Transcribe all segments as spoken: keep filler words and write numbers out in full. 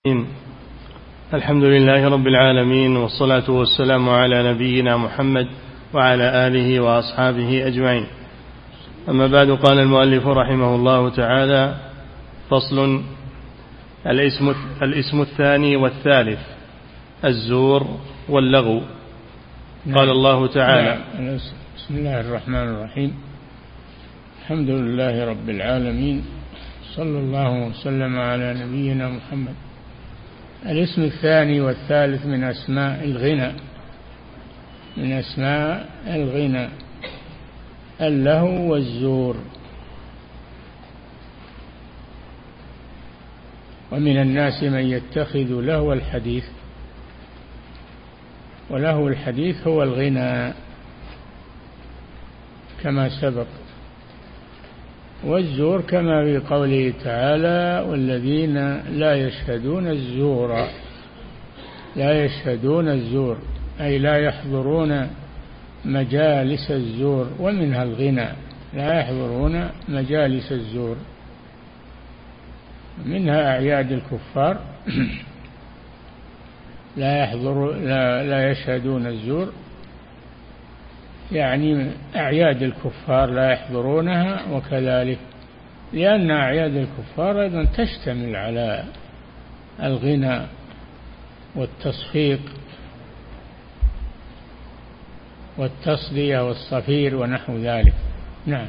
الحمد لله رب العالمين، والصلاة والسلام على نبينا محمد وعلى آله وأصحابه أجمعين. أما بعد، قال المؤلف رحمه الله تعالى: فصل. الاسم, الاسم الثاني والثالث: الزور واللغو. قال الله تعالى: بسم الله الرحمن الرحيم. الحمد لله رب العالمين، صلى الله وسلم على نبينا محمد. الاسم الثاني والثالث من أسماء الغنى من أسماء الغنى اللهو والزور. ومن الناس من يتخذ لهو الحديث، ولهو الحديث هو الغنى كما سبق، والزور كما في قوله تعالى: والذين لا يشهدون الزور. لا يشهدون الزور أي لا يحضرون مجالس الزور، ومنها الغنى، لا يحضرون مجالس الزور. منها أعياد الكفار لا يحضر لا, لا يشهدون الزور، يعني أعياد الكفار لا يحضرونها. وكذلك لأن أعياد الكفار أيضا تشتمل على الغنى والتصفيق والتصدية والصفير ونحو ذلك. نعم.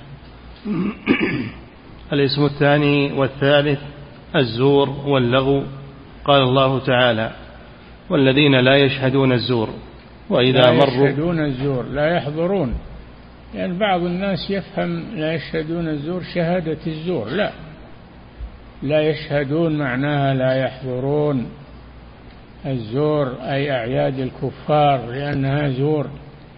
الاسم الثاني والثالث: الزور واللغو. قال الله تعالى: والذين لا يشهدون الزور وإذا لا مروا يشهدون الزور لا يحضرون. يعني بعض الناس يفهم لا يشهدون الزور شهادة الزور، لا لا يشهدون معناها لا يحضرون الزور أي أعياد الكفار، لأنها زور.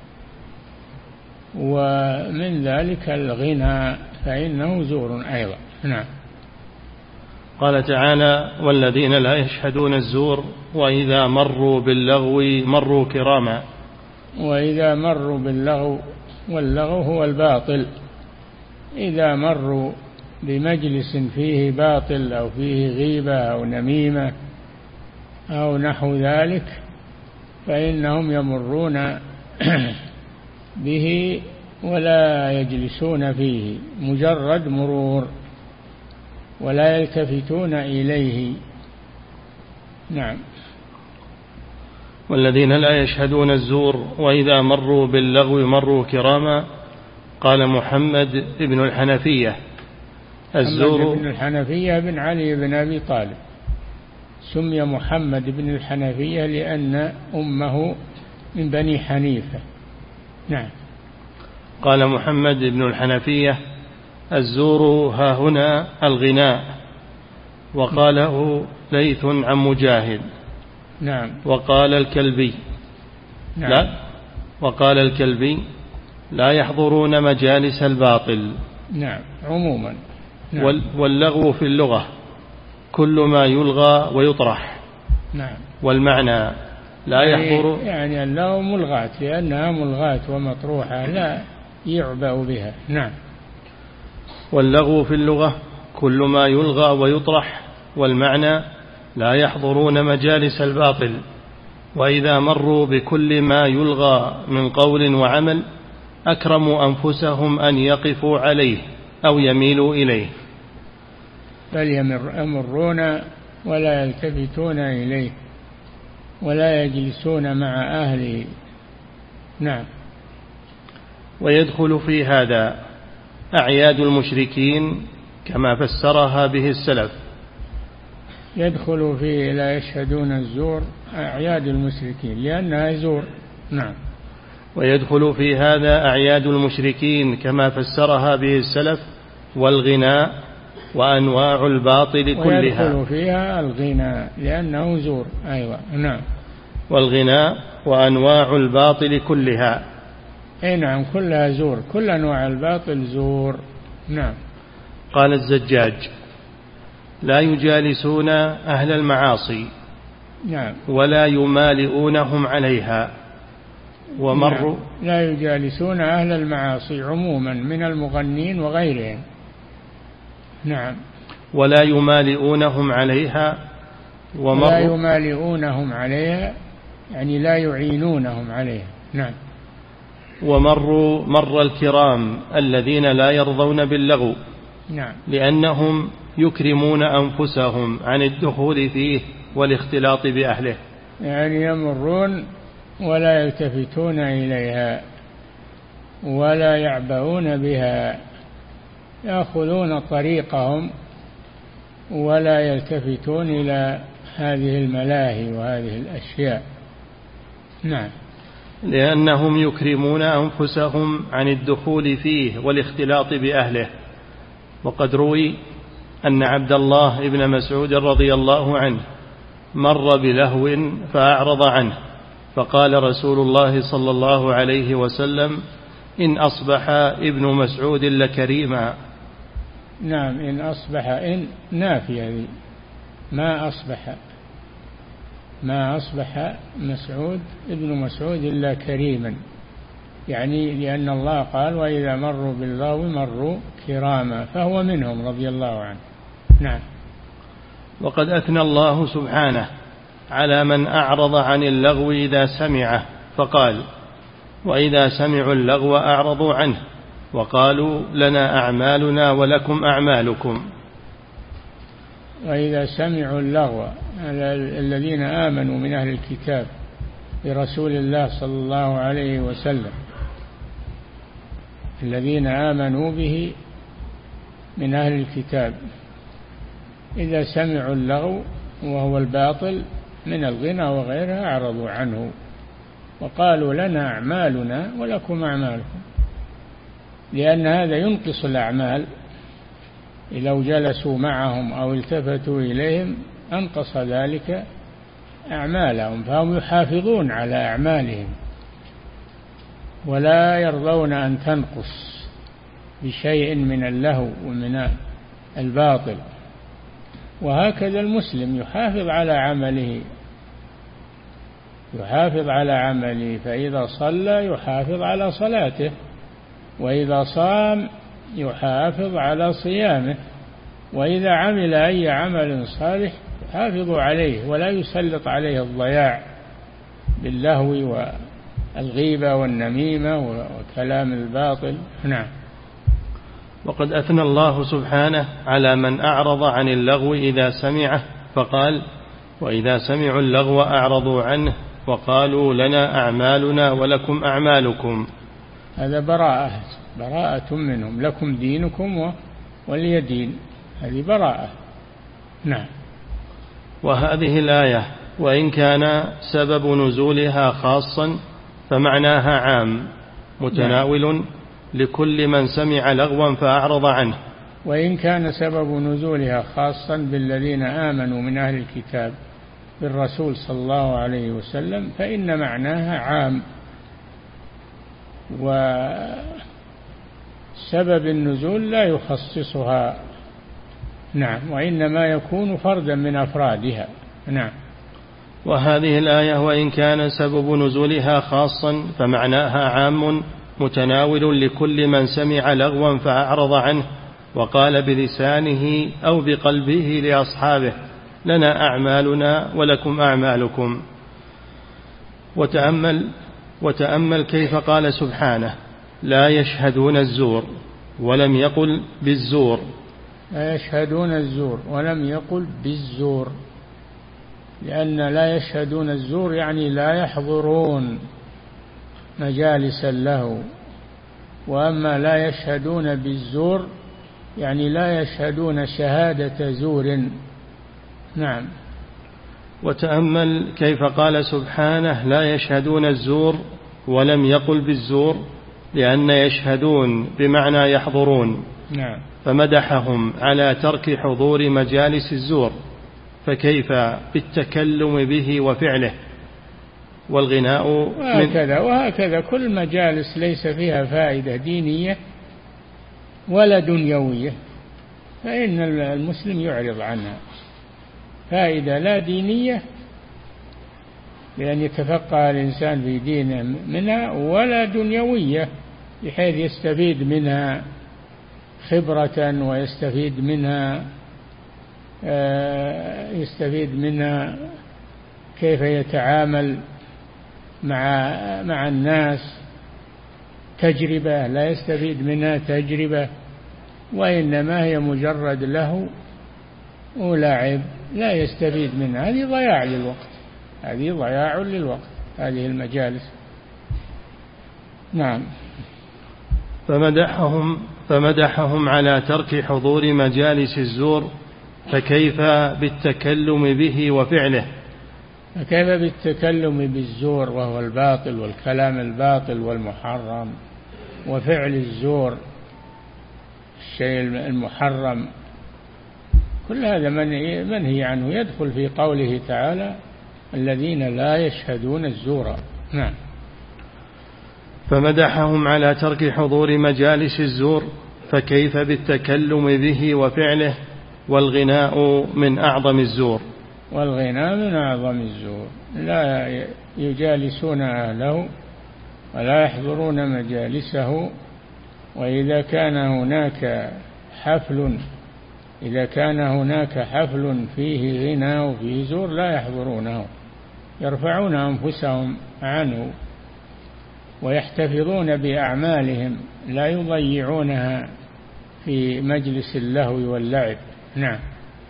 ومن ذلك الغنى فإنه زور أيضا. نعم. قال تعالى: والذين لا يشهدون الزور وإذا مروا باللغو مروا كراما. وإذا مروا باللغو، واللغو هو الباطل. إذا مروا بمجلس فيه باطل أو فيه غيبة أو نميمة أو نحو ذلك فإنهم يمرون به ولا يجلسون فيه، مجرد مرور، ولا يلتفتون إليه. نعم. والذين لا يشهدون الزور وإذا مروا باللغو مروا كراما. قال محمد بن الحنفية: الزور محمد بن الحنفية بن علي بن أبي طالب، سمي محمد بن الحنفية لأن أمه من بني حنيفة. نعم. قال محمد بن الحنفية: الزور ها هنا الغناء. وقاله ليث عن مجاهد. نعم. وقال الكلبي نعم. لا وقال الكلبي: لا يحضرون مجالس الباطل. نعم. عموما. نعم. واللغو في اللغة كل ما يلغى ويطرح. نعم. والمعنى لا يحضر، يعني اللغو ملغاة، لأنها ملغاة ومطروحة لا يعبأ بها. نعم. واللغو في اللغة كل ما يلغى ويطرح، والمعنى لا يحضرون مجالس الباطل. وإذا مروا بكل ما يلغى من قول وعمل أكرموا أنفسهم أن يقفوا عليه أو يميلوا إليه. بل يمرون ولا يلتفتون إليه ولا يجلسون مع أهله. نعم. ويدخل في هذا أعياد المشركين كما فسرها به السلف. يدخل فيه لا يشهدون الزور أعياد المشركين لأنها زور. نعم. ويدخل في هذا أعياد المشركين كما فسرها به السلف، والغناء وأنواع الباطل كلها. ويدخل فيها الغناء لأنه زور أيوة. نعم. والغناء وأنواع الباطل كلها. أي نعم، كلها زور، كل أنواع الباطل زور. نعم. قال الزجاج: لا يجالسون أهل المعاصي. نعم. ولا يمالئونهم عليها. ومروا نعم. لا يجالسون أهل المعاصي عموما من المغنين وغيرهم. نعم. ولا يمالئونهم عليها لا يمالئونهم عليها يعني لا يعينونهم عليها. نعم. ومروا مر الكرام الذين لا يرضون باللغو. نعم. لأنهم يكرمون أنفسهم عن الدخول فيه والاختلاط بأهله، يعني يمرون ولا يلتفتون إليها ولا يعبؤون بها، يأخذون طريقهم ولا يلتفتون إلى هذه الملاهي وهذه الأشياء. نعم. لأنهم يكرمون أنفسهم عن الدخول فيه والاختلاط بأهله. وقد روي أن عبد الله بن مسعود رضي الله عنه مر بلهو فأعرض عنه، فقال رسول الله صلى الله عليه وسلم: إن أصبح ابن مسعود لكريما. نعم، إن أصبح، إن نافية، ما أصبح ما أصبح مسعود ابن مسعود إلا كريما، يعني لأن الله قال: وإذا مروا باللغو مروا كراما، فهو منهم رضي الله عنه. نعم. وقد أثنى الله سبحانه على من أعرض عن اللغو إذا سمعه، فقال: وإذا سمعوا اللغو أعرضوا عنه وقالوا لنا أعمالنا ولكم أعمالكم. وإذا سمعوا اللغو، الذين آمنوا من أهل الكتاب برسول الله صلى الله عليه وسلم، الذين آمنوا به من أهل الكتاب، إذا سمعوا اللغو وهو الباطل من الغنى وغيرها أعرضوا عنه وقالوا لنا أعمالنا ولكم أعمالكم، لأن هذا ينقص الأعمال. لو جلسوا معهم أو التفتوا إليهم أنقص ذلك أعمالهم، فهم يحافظون على أعمالهم ولا يرضون أن تنقص بشيء من اللهو ومن الباطل. وهكذا المسلم يحافظ على عمله، يحافظ على عمله، فإذا صلى يحافظ على صلاته، وإذا صام يحافظ على صيامه، وإذا عمل أي عمل صالح يحافظ عليه ولا يسلط عليه الضياع باللهو والغيبة والنميمة وكلام الباطل. نعم. وقد أثنى الله سبحانه على من أعرض عن اللغو إذا سمعه، فقال: وإذا سمعوا اللغو أعرضوا عنه وقالوا لنا أعمالنا ولكم أعمالكم. هذا براءة براءة منهم، لكم دينكم ولي دين، هذه براءة. نعم. وهذه الآية وإن كان سبب نزولها خاصا فمعناها عام متناول نعم. لكل من سمع لغوا فأعرض عنه. وإن كان سبب نزولها خاصا بالذين آمنوا من أهل الكتاب بالرسول صلى الله عليه وسلم فإن معناها عام، وسبب النزول لا يخصصها. نعم. وإنما يكون فردا من أفرادها. نعم. وهذه الآية وإن كان سبب نزولها خاصا فمعناها عام متناول لكل من سمع لغوا فأعرض عنه وقال بلسانه أو بقلبه لأصحابه لنا أعمالنا ولكم أعمالكم. وتأمل وتأمل كيف قال سبحانه: لا يشهدون الزور ولم يقل بالزور. لا يشهدون الزور ولم يقل بالزور، لأن لا يشهدون الزور يعني لا يحضرون مجالس اللهو، وأما لا يشهدون بالزور يعني لا يشهدون شهادة زور. نعم. وتأمل كيف قال سبحانه: لا يشهدون الزور ولم يقل بالزور، لأن يشهدون بمعنى يحضرون. نعم. فمدحهم على ترك حضور مجالس الزور، فكيف بالتكلم به وفعله والغناء. وهكذا وهكذا كل مجالس ليس فيها فائدة دينية ولا دنيوية فإن المسلم يعرض عنها. فائدة لا دينية لأن يتفقه الإنسان في دينه منها، ولا دنيوية بحيث يستفيد منها خبرة ويستفيد منها يستفيد منها كيف يتعامل مع مع الناس، تجربة لا يستفيد منها تجربة، وإنما هي مجرد له ولعب لا يستفيد منها. هذه ضياع للوقت، هذه ضياع للوقت هذه المجالس. نعم. فمدحهم فمدحهم على ترك حضور مجالس الزور، فكيف بالتكلم به وفعله؟ فكيف بالتكلم بالزور وهو الباطل والكلام الباطل والمحرم، وفعل الزور الشيء المحرم، كل هذا منهي عنه، يدخل في قوله تعالى الذين لا يشهدون الزور. نعم. فمدحهم على ترك حضور مجالس الزور، فكيف بالتكلم به وفعله؟ والغناء من أعظم الزور. والغناء من أعظم الزور، لا يجالسون أهله ولا يحضرون مجالسه. وإذا كان هناك حفل إذا كان هناك حفل فيه غنى وفيه زور لا يحضرونه، يرفعون أنفسهم عنه ويحتفظون بأعمالهم، لا يضيعونها في مجلس اللهو واللعب. نعم.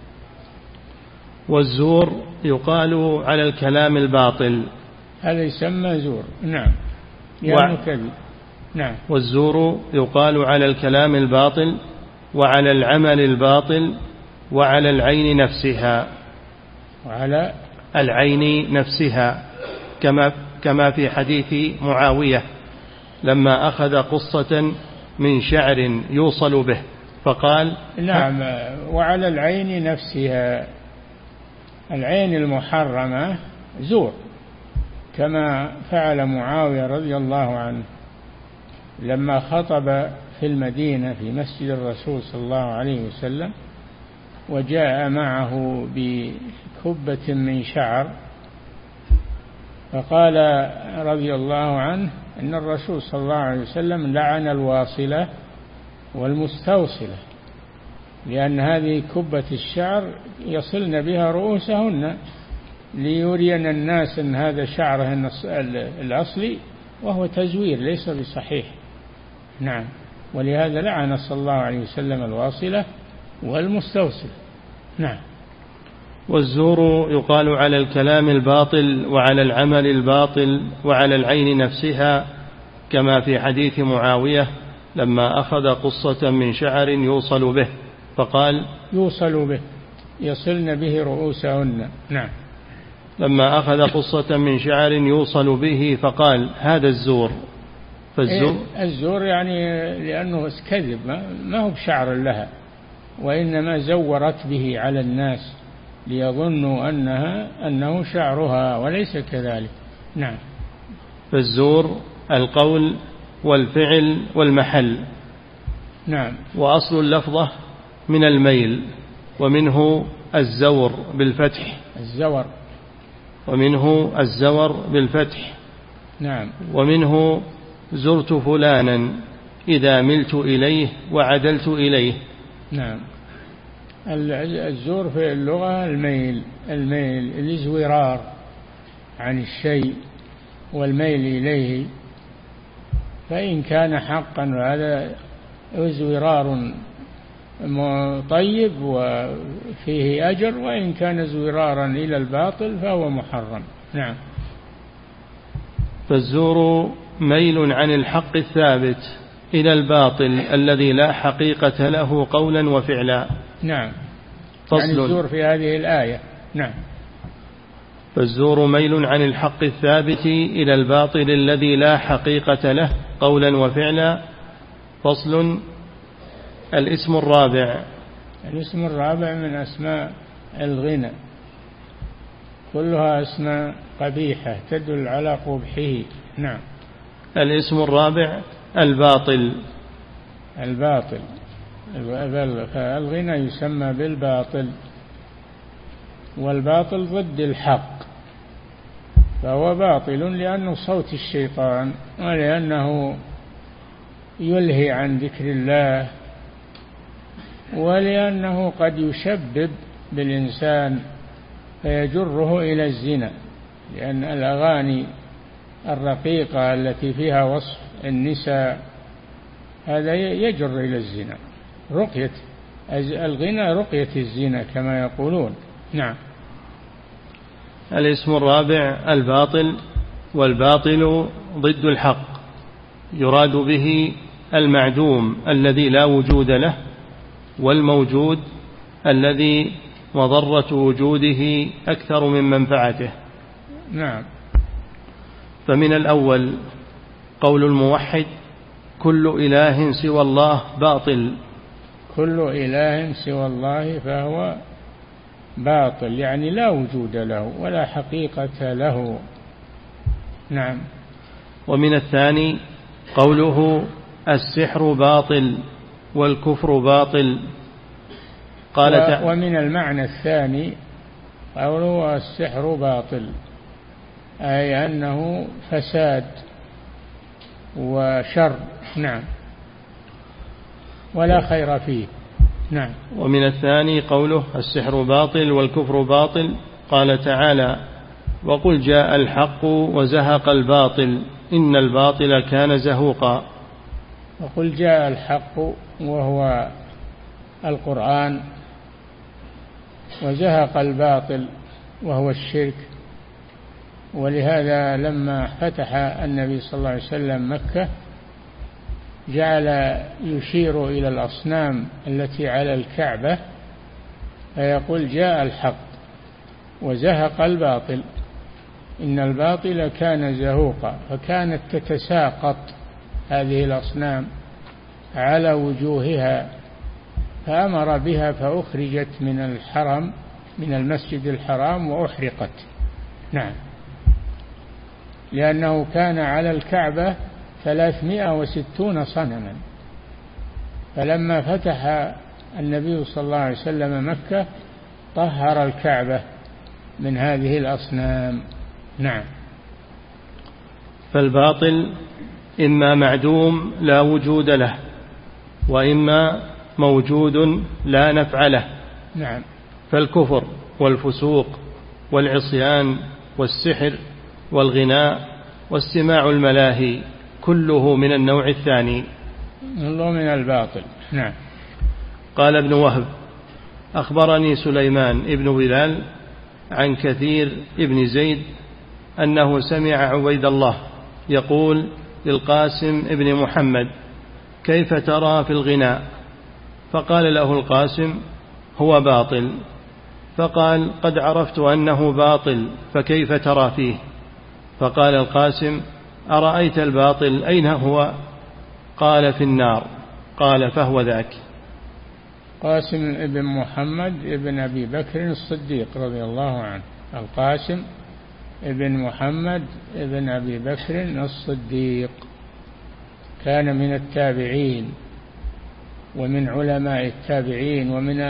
والزور يقال على الكلام الباطل، هذا يسمى زور. نعم. يعني كذب. نعم. والزور يقال على الكلام الباطل وعلى العمل الباطل وعلى العين نفسها وعلى العين نفسها كما كما في حديث معاوية لما أخذ قصة من شعر يوصل به فقال. نعم. وعلى العين نفسها، العين المحرمة زور، كما فعل معاوية رضي الله عنه لما خطب في المدينة في مسجد الرسول صلى الله عليه وسلم، وجاء معه بكبة من شعر، فقال رضي الله عنه إن الرسول صلى الله عليه وسلم لعن الواصلة والمستوصلة، لأن هذه كبة الشعر يصلن بها رؤوسهن ليرين الناس أن هذا شعره الأصلي، وهو تزوير ليس بصحيح. نعم. ولهذا لعن صلى الله عليه وسلم الواصلة والمستوصلة. نعم. والزور يقال على الكلام الباطل وعلى العمل الباطل وعلى العين نفسها كما في حديث معاوية لما أخذ قصة من شعر يوصل به فقال. يوصل به يصلن به رؤوسهن. نعم. لما أخذ قصة من شعر يوصل به فقال هذا الزور. فالزور إيه الزور يعني لأنه كذب، ما هو بشعر لها، وإنما زورت به على الناس ليظنوا أنها أنه شعرها وليس كذلك. نعم. فالزور القول والفعل والمحل. نعم. وأصل اللفظة من الميل، ومنه الزور بالفتح. الزور. ومنه الزور بالفتح. نعم. ومنه زرت فلانا إذا ملت إليه وعدلت إليه. نعم. الزور في اللغة الميل، الميل الازورار عن الشيء والميل إليه، فإن كان حقا هذا زورار طيب وفيه أجر، وإن كان زورارا إلى الباطل فهو محرم. نعم. فالزور ميل عن الحق الثابت إلى الباطل الذي لا حقيقة له قولا وفعلا. نعم. فصل. يعني الزور في هذه الآية. نعم. فالزور ميل عن الحق الثابت إلى الباطل الذي لا حقيقة له قولا وفعلا. فصل. الاسم الرابع. الاسم الرابع من أسماء الغنى، كلها أسماء قبيحة تدل على قبحه. نعم. الاسم الرابع الباطل. الباطل فالغنى يسمى بالباطل، والباطل ضد الحق، فهو باطل لأنه صوت الشيطان، ولأنه يلهي عن ذكر الله، ولأنه قد يشبب بالإنسان فيجره إلى الزنا، لأن الأغاني الرقيقة التي فيها وصف النساء هذا يجر إلى الزنا. رقية الغنى رقية الزنا كما يقولون. نعم. الاسم الرابع الباطل، والباطل ضد الحق، يراد به المعدوم الذي لا وجود له، والموجود الذي مضرة وجوده أكثر من منفعته. نعم. فمن الأول قول الموحد كل إله سوى الله باطل. كل إله سوى الله فهو باطل، يعني لا وجود له ولا حقيقة له. نعم. ومن الثاني قوله السحر باطل والكفر باطل. قال و ومن المعنى الثاني قوله السحر باطل، أي أنه فساد وشر. نعم. ولا خير فيه. نعم. ومن الثاني قوله السحر باطل والكفر باطل. قال تعالى وقل جاء الحق وزهق الباطل إن الباطل كان زهوقا. وقل جاء الحق وهو القرآن، وزهق الباطل وهو الشرك. ولهذا لما فتح النبي صلى الله عليه وسلم مكة جعل يشير إلى الأصنام التي على الكعبة فيقول جاء الحق وزهق الباطل إن الباطل كان زهوقا. فكانت تتساقط هذه الأصنام على وجوهها، فأمر بها فأخرجت من الحرم من المسجد الحرام وأحرقت. نعم. لأنه كان على الكعبة ثلاثمائة وستون صنما، فلما فتح النبي صلى الله عليه وسلم مكة طهر الكعبة من هذه الأصنام. نعم. فالباطل إما معدوم لا وجود له، وإما موجود لا نفع له. نعم. فالكفر والفسوق والعصيان والسحر والغناء واستماع الملاهي كله من النوع الثاني، كله من الباطل. نعم. قال ابن وهب أخبرني سليمان ابن بلال عن كثير ابن زيد أنه سمع عبيد الله يقول للقاسم ابن محمد كيف ترى في الغناء؟ فقال له القاسم هو باطل. فقال قد عرفت أنه باطل فكيف ترى فيه؟ فقال القاسم أرأيت الباطل أين هو؟ قال في النار. قال فهو ذاك. قاسم ابن محمد ابن أبي بكر الصديق رضي الله عنه. القاسم ابن محمد ابن أبي بكر الصديق كان من التابعين ومن علماء التابعين ومن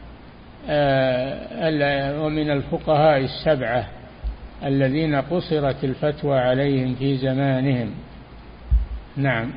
آه ومن الفقهاء السبعة الذين قصرت الفتوى عليهم في زمانهم. نعم.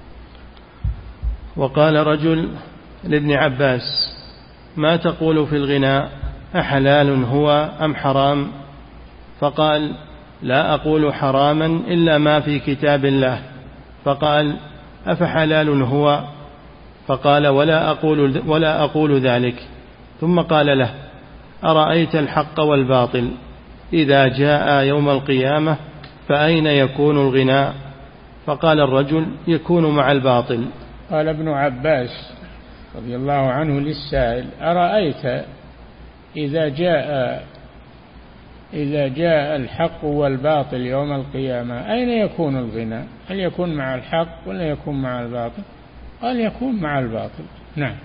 وقال رجل لابن عباس ما تقول في الغناء أحلال هو أم حرام؟ فقال لا أقول حراما إلا ما في كتاب الله. فقال أفحلال هو؟ فقال ولا أقول, ولا أقول ذلك. ثم قال له أرأيت الحق والباطل إذا جاء يوم القيامة فأين يكون الغناء؟ فقال الرجل يكون مع الباطل. قال ابن عباس رضي الله عنه للسائل أرأيت إذا جاء إذا جاء الحق والباطل يوم القيامة أين يكون الغناء؟ هل يكون مع الحق ولا يكون مع الباطل؟ قال يكون مع الباطل. نعم.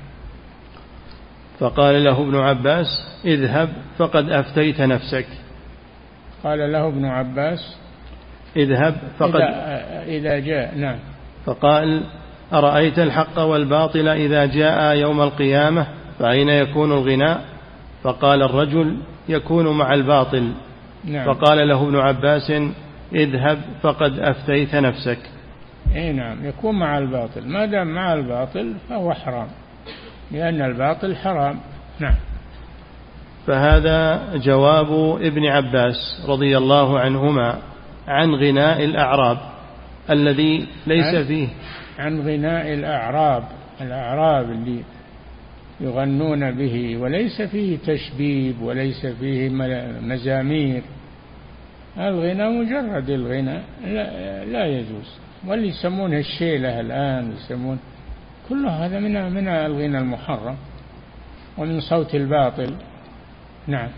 فقال له ابن عباس اذهب فقد أفتيت نفسك. قال له ابن عباس اذهب فقد إذا, إذا جاء. نعم. فقال أرأيت الحق والباطل إذا جاء يوم القيامة فأين يكون الغناء؟ فقال الرجل يكون مع الباطل. نعم. فقال له ابن عباس اذهب فقد أفتيت نفسك. اي نعم يكون مع الباطل، ما دام مع الباطل فهو حرام، لأن الباطل حرام. نعم. فهذا جواب ابن عباس رضي الله عنهما عن غناء الأعراب الذي ليس فيه عن غناء الأعراب الأعراب اللي يغنون به وليس فيه تشبيب وليس فيه مزامير. الغناء مجرد الغناء لا, لا يجوز. واللي يسمونه الشيلة الآن يسمون كل هذا من من الغناء المحرم ومن صوت الباطل. نعم.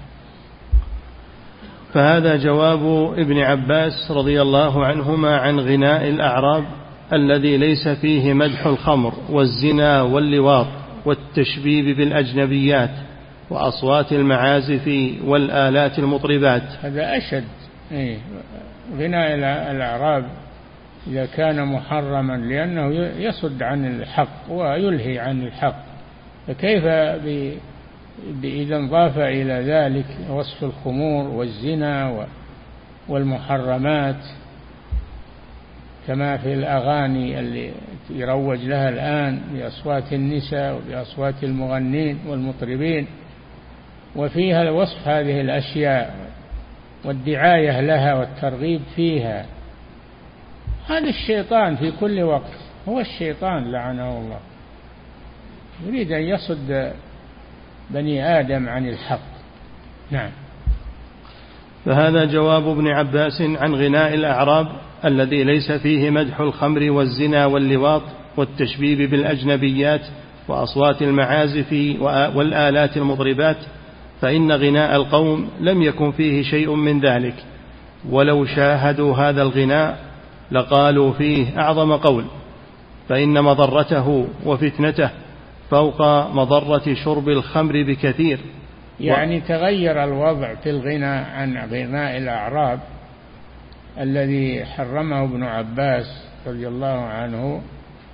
فهذا جواب ابن عباس رضي الله عنهما عن غناء الأعراب الذي ليس فيه مدح الخمر والزنا واللواط والتشبيب بالأجنبيات وأصوات المعازف والآلات المطربات. هذا أشد. إيه. غناء الأعراب إذا كان محرما لأنه يصد عن الحق ويلهي عن الحق، فكيف إذا انضاف إلى ذلك وصف الخمور والزنا والمحرمات كما في الأغاني اللي يروج لها الآن بأصوات النساء وبأصوات المغنين والمطربين، وفيها وصف هذه الأشياء والدعاية لها والترغيب فيها. هذا الشيطان في كل وقت، هو الشيطان لعنه الله، يريد أن يصد بني آدم عن الحق. نعم. فهذا جواب ابن عباس عن غناء الأعراب الذي ليس فيه مدح الخمر والزنا واللواط والتشبيب بالأجنبيات وأصوات المعازف والآلات المطربات، فإن غناء القوم لم يكن فيه شيء من ذلك، ولو شاهدوا هذا الغناء لقالوا فيه أعظم قول، فإن مضرته وفتنته فوق مضرة شرب الخمر بكثير. يعني و... تغير الوضع في الغناء عن غناء الأعراب الذي حرمه ابن عباس رضي الله عنه،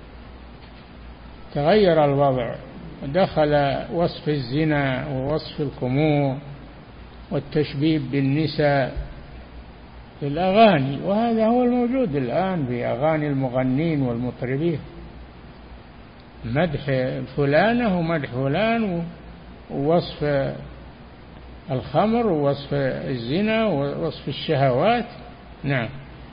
تغير الوضع، دخل وصف الزنا ووصف الخمور والتشبيب بالنساء في الأغاني، وهذا هو الموجود الآن في أغاني المغنين والمطربين، مدح فلانة ومدح فلان ووصف الخمر ووصف الزنا ووصف الشهوات. نعم.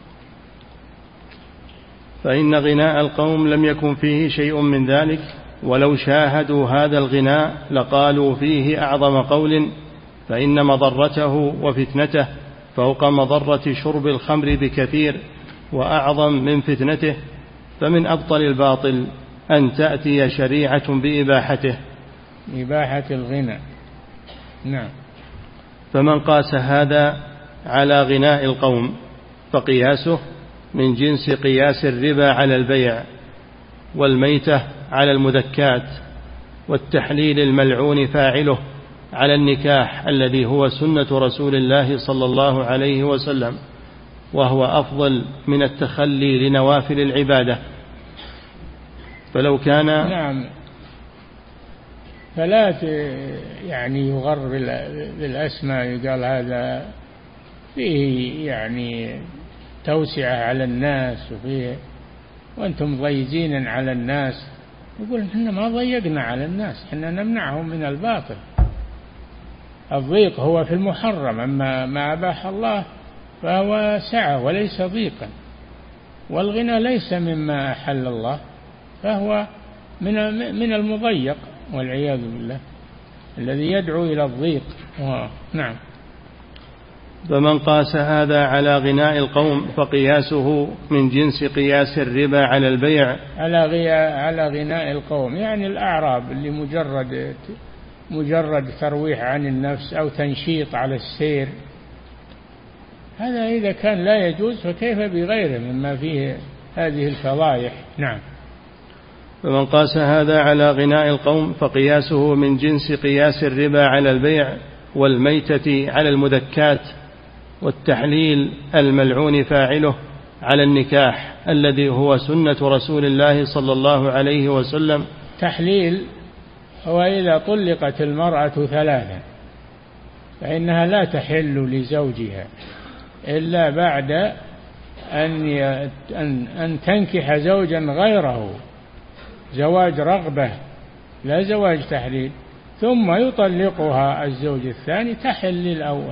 فإن غناء القوم لم يكن فيه شيء من ذلك، ولو شاهدوا هذا الغناء لقالوا فيه أعظم قول، فإن مضرته وفتنته فوق مضرة شرب الخمر بكثير وأعظم من فتنته، فمن أبطل الباطل أن تأتي شريعة بإباحته، إباحة الغناء. نعم. فمن قاس هذا على غناء القوم فقياسه من جنس قياس الربا على البيع والميتة على المذكات والتحليل الملعون فاعله على النكاح الذي هو سنة رسول الله صلى الله عليه وسلم، وهو أفضل من التخلي لنوافل العبادة. فلو كان نعم، فلا يعني يغر بالأسماء، يقال هذا فيه يعني توسعة على الناس وفيه وأنتم ضيقين على الناس. يقول إحنا ما ضيقنا على الناس، إحنا نمنعهم من الباطل. الضيق هو في المحرم، أما ما أباح الله فهو سعة وليس ضيقا، والغنى ليس مما أحل الله فهو من من المضيق والعياذ بالله الذي يدعو إلى الضيق. نعم. فمن قاس هذا على غناء القوم فقياسه من جنس قياس الربا على البيع على على غناء القوم، يعني الأعراب اللي مجرد مجرد ترويح عن النفس أو تنشيط على السير، هذا إذا كان لا يجوز فكيف بغيره مما فيه هذه الفضائح. نعم. فمن قاس هذا على غناء القوم فقياسه من جنس قياس الربا على البيع والميتة على المذكات والتحليل الملعون فاعله على النكاح الذي هو سنة رسول الله صلى الله عليه وسلم. تحليل هو إذا طلقت المرأة ثلاثا فإنها لا تحل لزوجها إلا بعد أن أن أن تنكح زوجا غيره، زواج رغبة لا زواج تحليل. ثم يطلقها الزوج الثاني تحل للأول.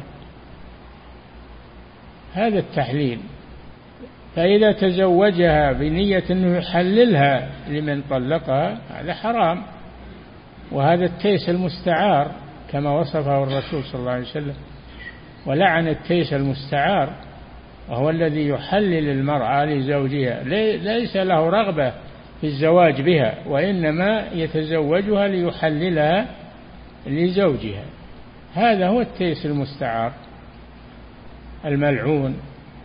هذا التحليل. فإذا تزوجها بنية أنه يحللها لمن طلقها هذا حرام، وهذا التيس المستعار كما وصفه الرسول صلى الله عليه وسلم، ولعن التيس المستعار، وهو الذي يحلل المرأة لزوجها ليس له رغبة في الزواج بها، وإنما يتزوجها ليحللها لزوجها. هذا هو التيس المستعار الملعون.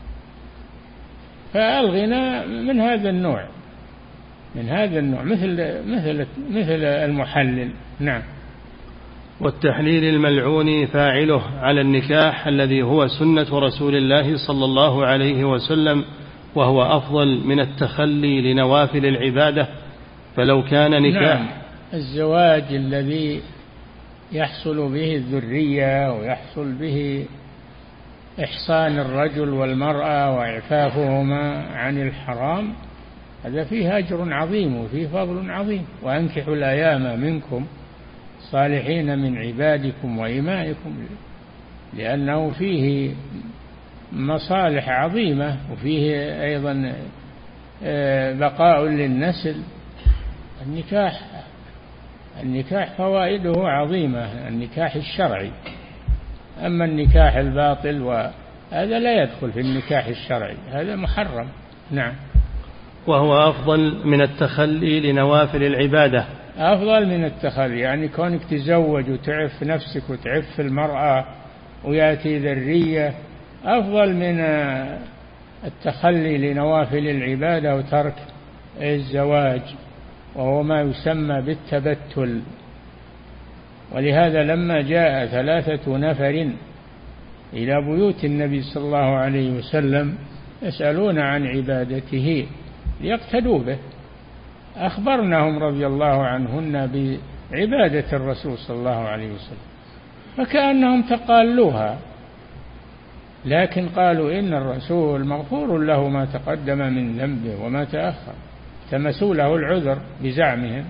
فالغنى من هذا النوع من هذا النوع مثل مثل مثل المحلل. نعم. والتحليل الملعون فاعله على النكاح الذي هو سنة رسول الله صلى الله عليه وسلم، وهو أفضل من التخلي لنوافل العبادة. فلو كان نكاح نعم. الزواج الذي يحصل به الذرية ويحصل به إحصان الرجل والمرأة وإعفافهما عن الحرام هذا فيه أجر عظيم وفيه فضل عظيم. وأنكحوا الأيام منكم صالحين من عبادكم وإمائكم، لأنه فيه مصالح عظيمة وفيه أيضا بقاء للنسل. النكاح النكاح فوائده عظيمة، النكاح الشرعي. أما النكاح الباطل وهذا لا يدخل في النكاح الشرعي، هذا محرم. نعم. وهو أفضل من التخلي لنوافل العبادة. أفضل من التخلي يعني كونك تزوج وتعف نفسك وتعف المرأة ويأتي ذرية أفضل من التخلي لنوافل العبادة وترك الزواج، وهو ما يسمى بالتبتل. ولهذا لما جاء ثلاثة نفر إلى بيوت النبي صلى الله عليه وسلم يسألون عن عبادته ليقتدوا به، أخبرناهم رضي الله عنهن بعبادة الرسول صلى الله عليه وسلم، فكأنهم تقالوها، لكن قالوا إن الرسول مغفور له ما تقدم من ذنبه وما تأخر، تمسوا له العذر بزعمهم.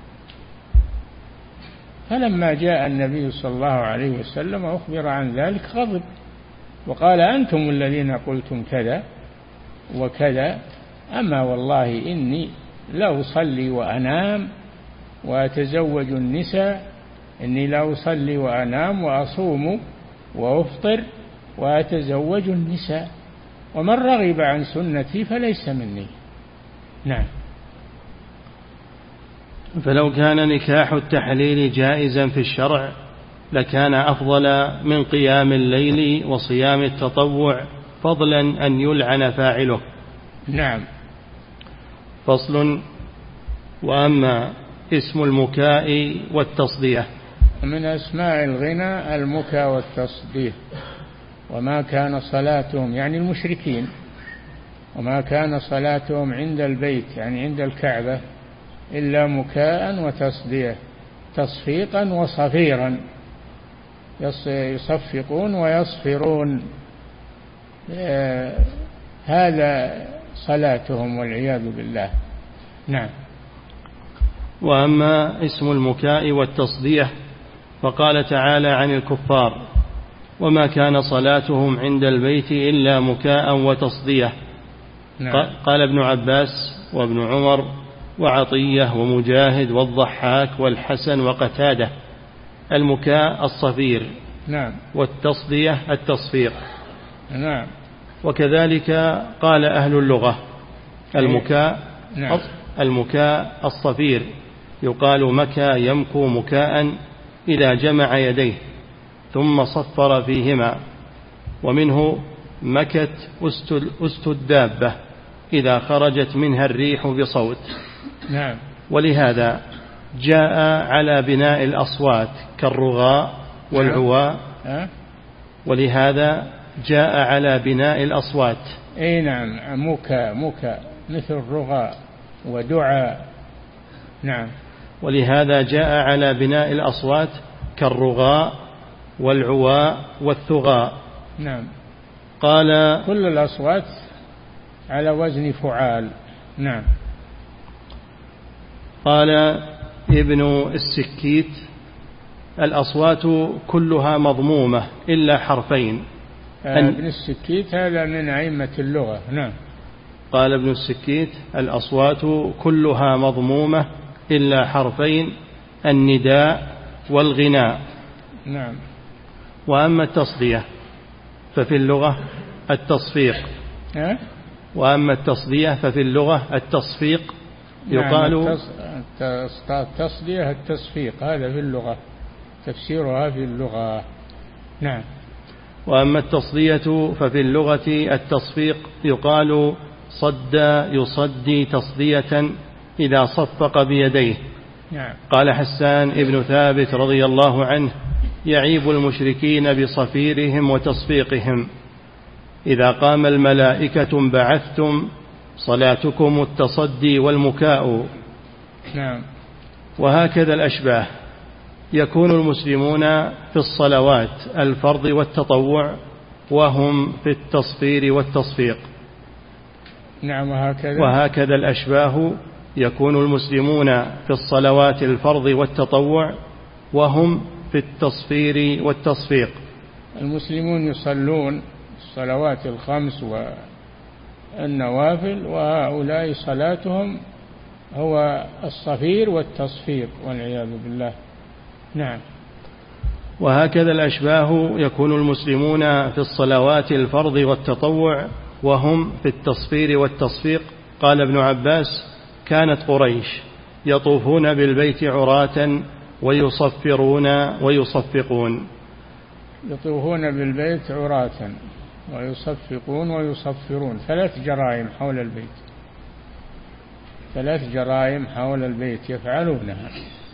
فلما جاء النبي صلى الله عليه وسلم وأخبر عن ذلك غضب وقال أنتم الذين قلتم كذا وكذا، أما والله إني لا أصلي وأنام وأتزوج النساء، إني لا أصلي وأنام وأصوم وأفطر وأتزوج النساء، ومن رغب عن سنتي فليس مني. نعم. فلو كان نكاح التحليل جائزا في الشرع لكان أفضل من قيام الليل وصيام التطوع، فضلا أن يلعن فاعله. نعم. فصل. وأما اسم المكاء والتصدية. من أسماء الغنى المكاء والتصدية. وما كان صلاتهم يعني المشركين، وما كان صلاتهم عند البيت يعني عند الكعبة إلا مكاء وتصدية، تصفيقا وصفيرا، يصفقون ويصفرون، هذا صلاتهم والعياذ بالله. نعم. وأما اسم المكاء والتصدية فقال تعالى عن الكفار وما كان صلاتهم عند البيت إلا مكاء وتصدية. نعم. قال ابن عباس وابن عمر وعطية ومجاهد والضحاك والحسن وقتادة المكاء الصفير. نعم. والتصدية التصفيق. نعم. وكذلك قال أهل اللغة المكاء. نعم. المكاء الصفير يقال مكى يمكو مكاء إذا جمع يديه ثم صفر فيهما، ومنه مكت أست الدابة إذا خرجت منها الريح بصوت. نعم. ولهذا جاء على بناء الأصوات كالرغاء والعواء. ولهذا جاء على بناء الأصوات. أي نعم. مكا مكا مثل الرغاء ودعاء. نعم. ولهذا جاء على بناء الأصوات كالرغاء والعواء والثغاء. نعم. قال كل الأصوات على وزن فعال. نعم. قال ابن السكيت الأصوات كلها مضمومة إلا حرفين. ابن السكيت هذا من أئمة اللغة. نعم. قال ابن السكيت: الأصوات كلها مضمومة إلا حرفين: النداء والغناء. نعم. وأما التصدية ففي اللغة التصفيق. أه؟ وأما التصدية ففي اللغة التصفيق يقال. نعم. التصدية التصفيق، هذا في اللغة تفسيرها في اللغة. نعم. وأما التصدية ففي اللغة التصفيق يقال صدى يصدي تصدية إذا صفق بيديه. نعم. قال حسان ابن ثابت رضي الله عنه: يعيب المشركين بصفيرهم وتصفيقهم. إذا قام الملائكة بعثتم صلاتكم التصدي والمكاء. نعم. وهكذا الأشباه يكون المسلمون في الصلوات الفرض والتطوع وهم في التصفير والتصفيق. نعم. وهكذا وهكذا الأشباه يكون المسلمون في الصلوات الفرض والتطوع وهم في التصفير والتصفيق. المسلمون يصلون الصلوات الخمس والنوافل، وهؤلاء صلاتهم هو الصفير والتصفيق والعياذ بالله. نعم. وهكذا الأشباه يكون المسلمون في الصلوات الفرض والتطوع وهم في التصفير والتصفيق. قال ابن عباس: كانت قريش يطوفون بالبيت عراة ويصفرون ويصفقون. يطوفون بالبيت عراة ويصفقون ويصفرون، ثلاث جرائم حول البيت، ثلاث جرائم حول البيت يفعلونها،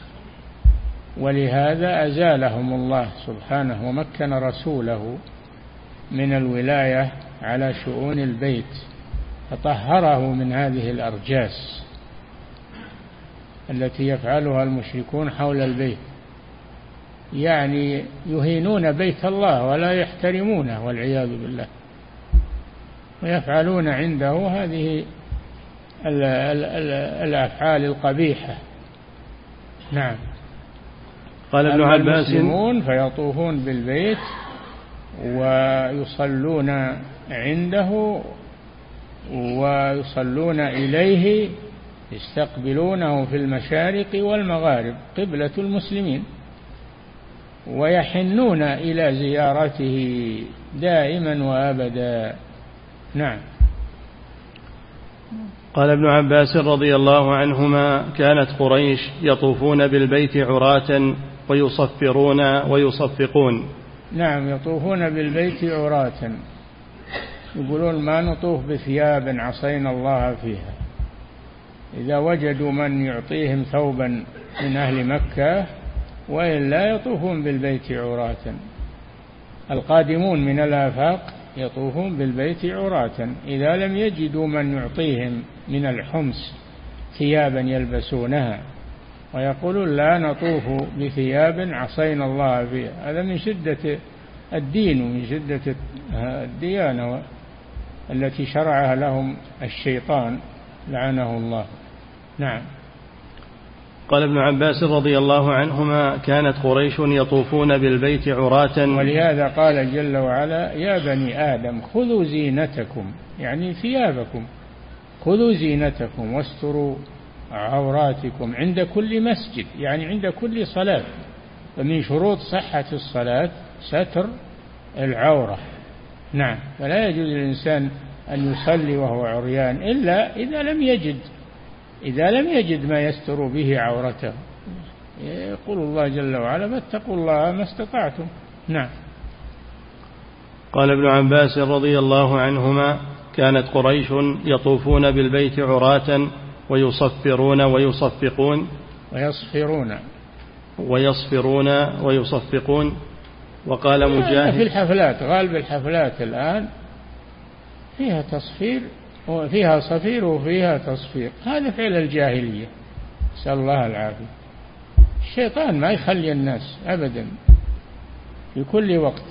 ولهذا أزالهم الله سبحانه ومكن رسوله من الولاية على شؤون البيت، فطهره من هذه الأرجاس التي يفعلها المشركون حول البيت، يعني يهينون بيت الله ولا يحترمونه والعياذ بالله، ويفعلون عنده هذه الأفعال القبيحة. نعم. قال ابن عباس: المسلمون فيطوفون بالبيت ويصلون عنده ويصلون إليه، يستقبلونه في المشارق والمغارب قبلة المسلمين، ويحنون إلى زيارته دائما وأبدا. نعم. قال ابن عباس رضي الله عنهما: كانت قريش يطوفون بالبيت عراة ويصفرون ويصفقون. نعم، يطوفون بالبيت عراة، يقولون ما نطوف بثياب عصينا الله فيها. إذا وجدوا من يعطيهم ثوبا من أهل مكة وإلا يطوفون بالبيت عراة. القادمون من الآفاق يطوفون بالبيت عراة إذا لم يجدوا من يعطيهم من الحمص ثيابا يلبسونها، ويقولون لا نطوف بثياب عصينا الله فيها. هذا من شدة الدين ومن شدة الديانة التي شرعها لهم الشيطان لعنه الله. نعم. قال ابن عباس رضي الله عنهما: كانت قريش يطوفون بالبيت عراة. ولهذا قال جل وعلا: يا بني آدم خذوا زينتكم، يعني ثيابكم، خذوا زينتكم واستروا عوراتكم عند كل مسجد، يعني عند كل صلاة. فمن شروط صحة الصلاة ستر العورة. نعم. فلا يجوز للإنسان أن يصلي وهو عريان إلا إذا لم يجد إذا لم يجد ما يستر به عورته. يقول الله جل وعلا: فاتقوا الله ما استطعتم. نعم. قال ابن عباس رضي الله عنهما: كانت قريش يطوفون بالبيت عراة ويصفرون ويصفقون ويصفرون ويصفرون ويصفقون. وقال مجاهد: في الحفلات، غالب الحفلات الآن فيها تصفير وفيها صفير وفيها تصفيق، هذا فعل الجاهلية، نسأل الله العافية. الشيطان ما يخلي الناس أبدا في كل وقت.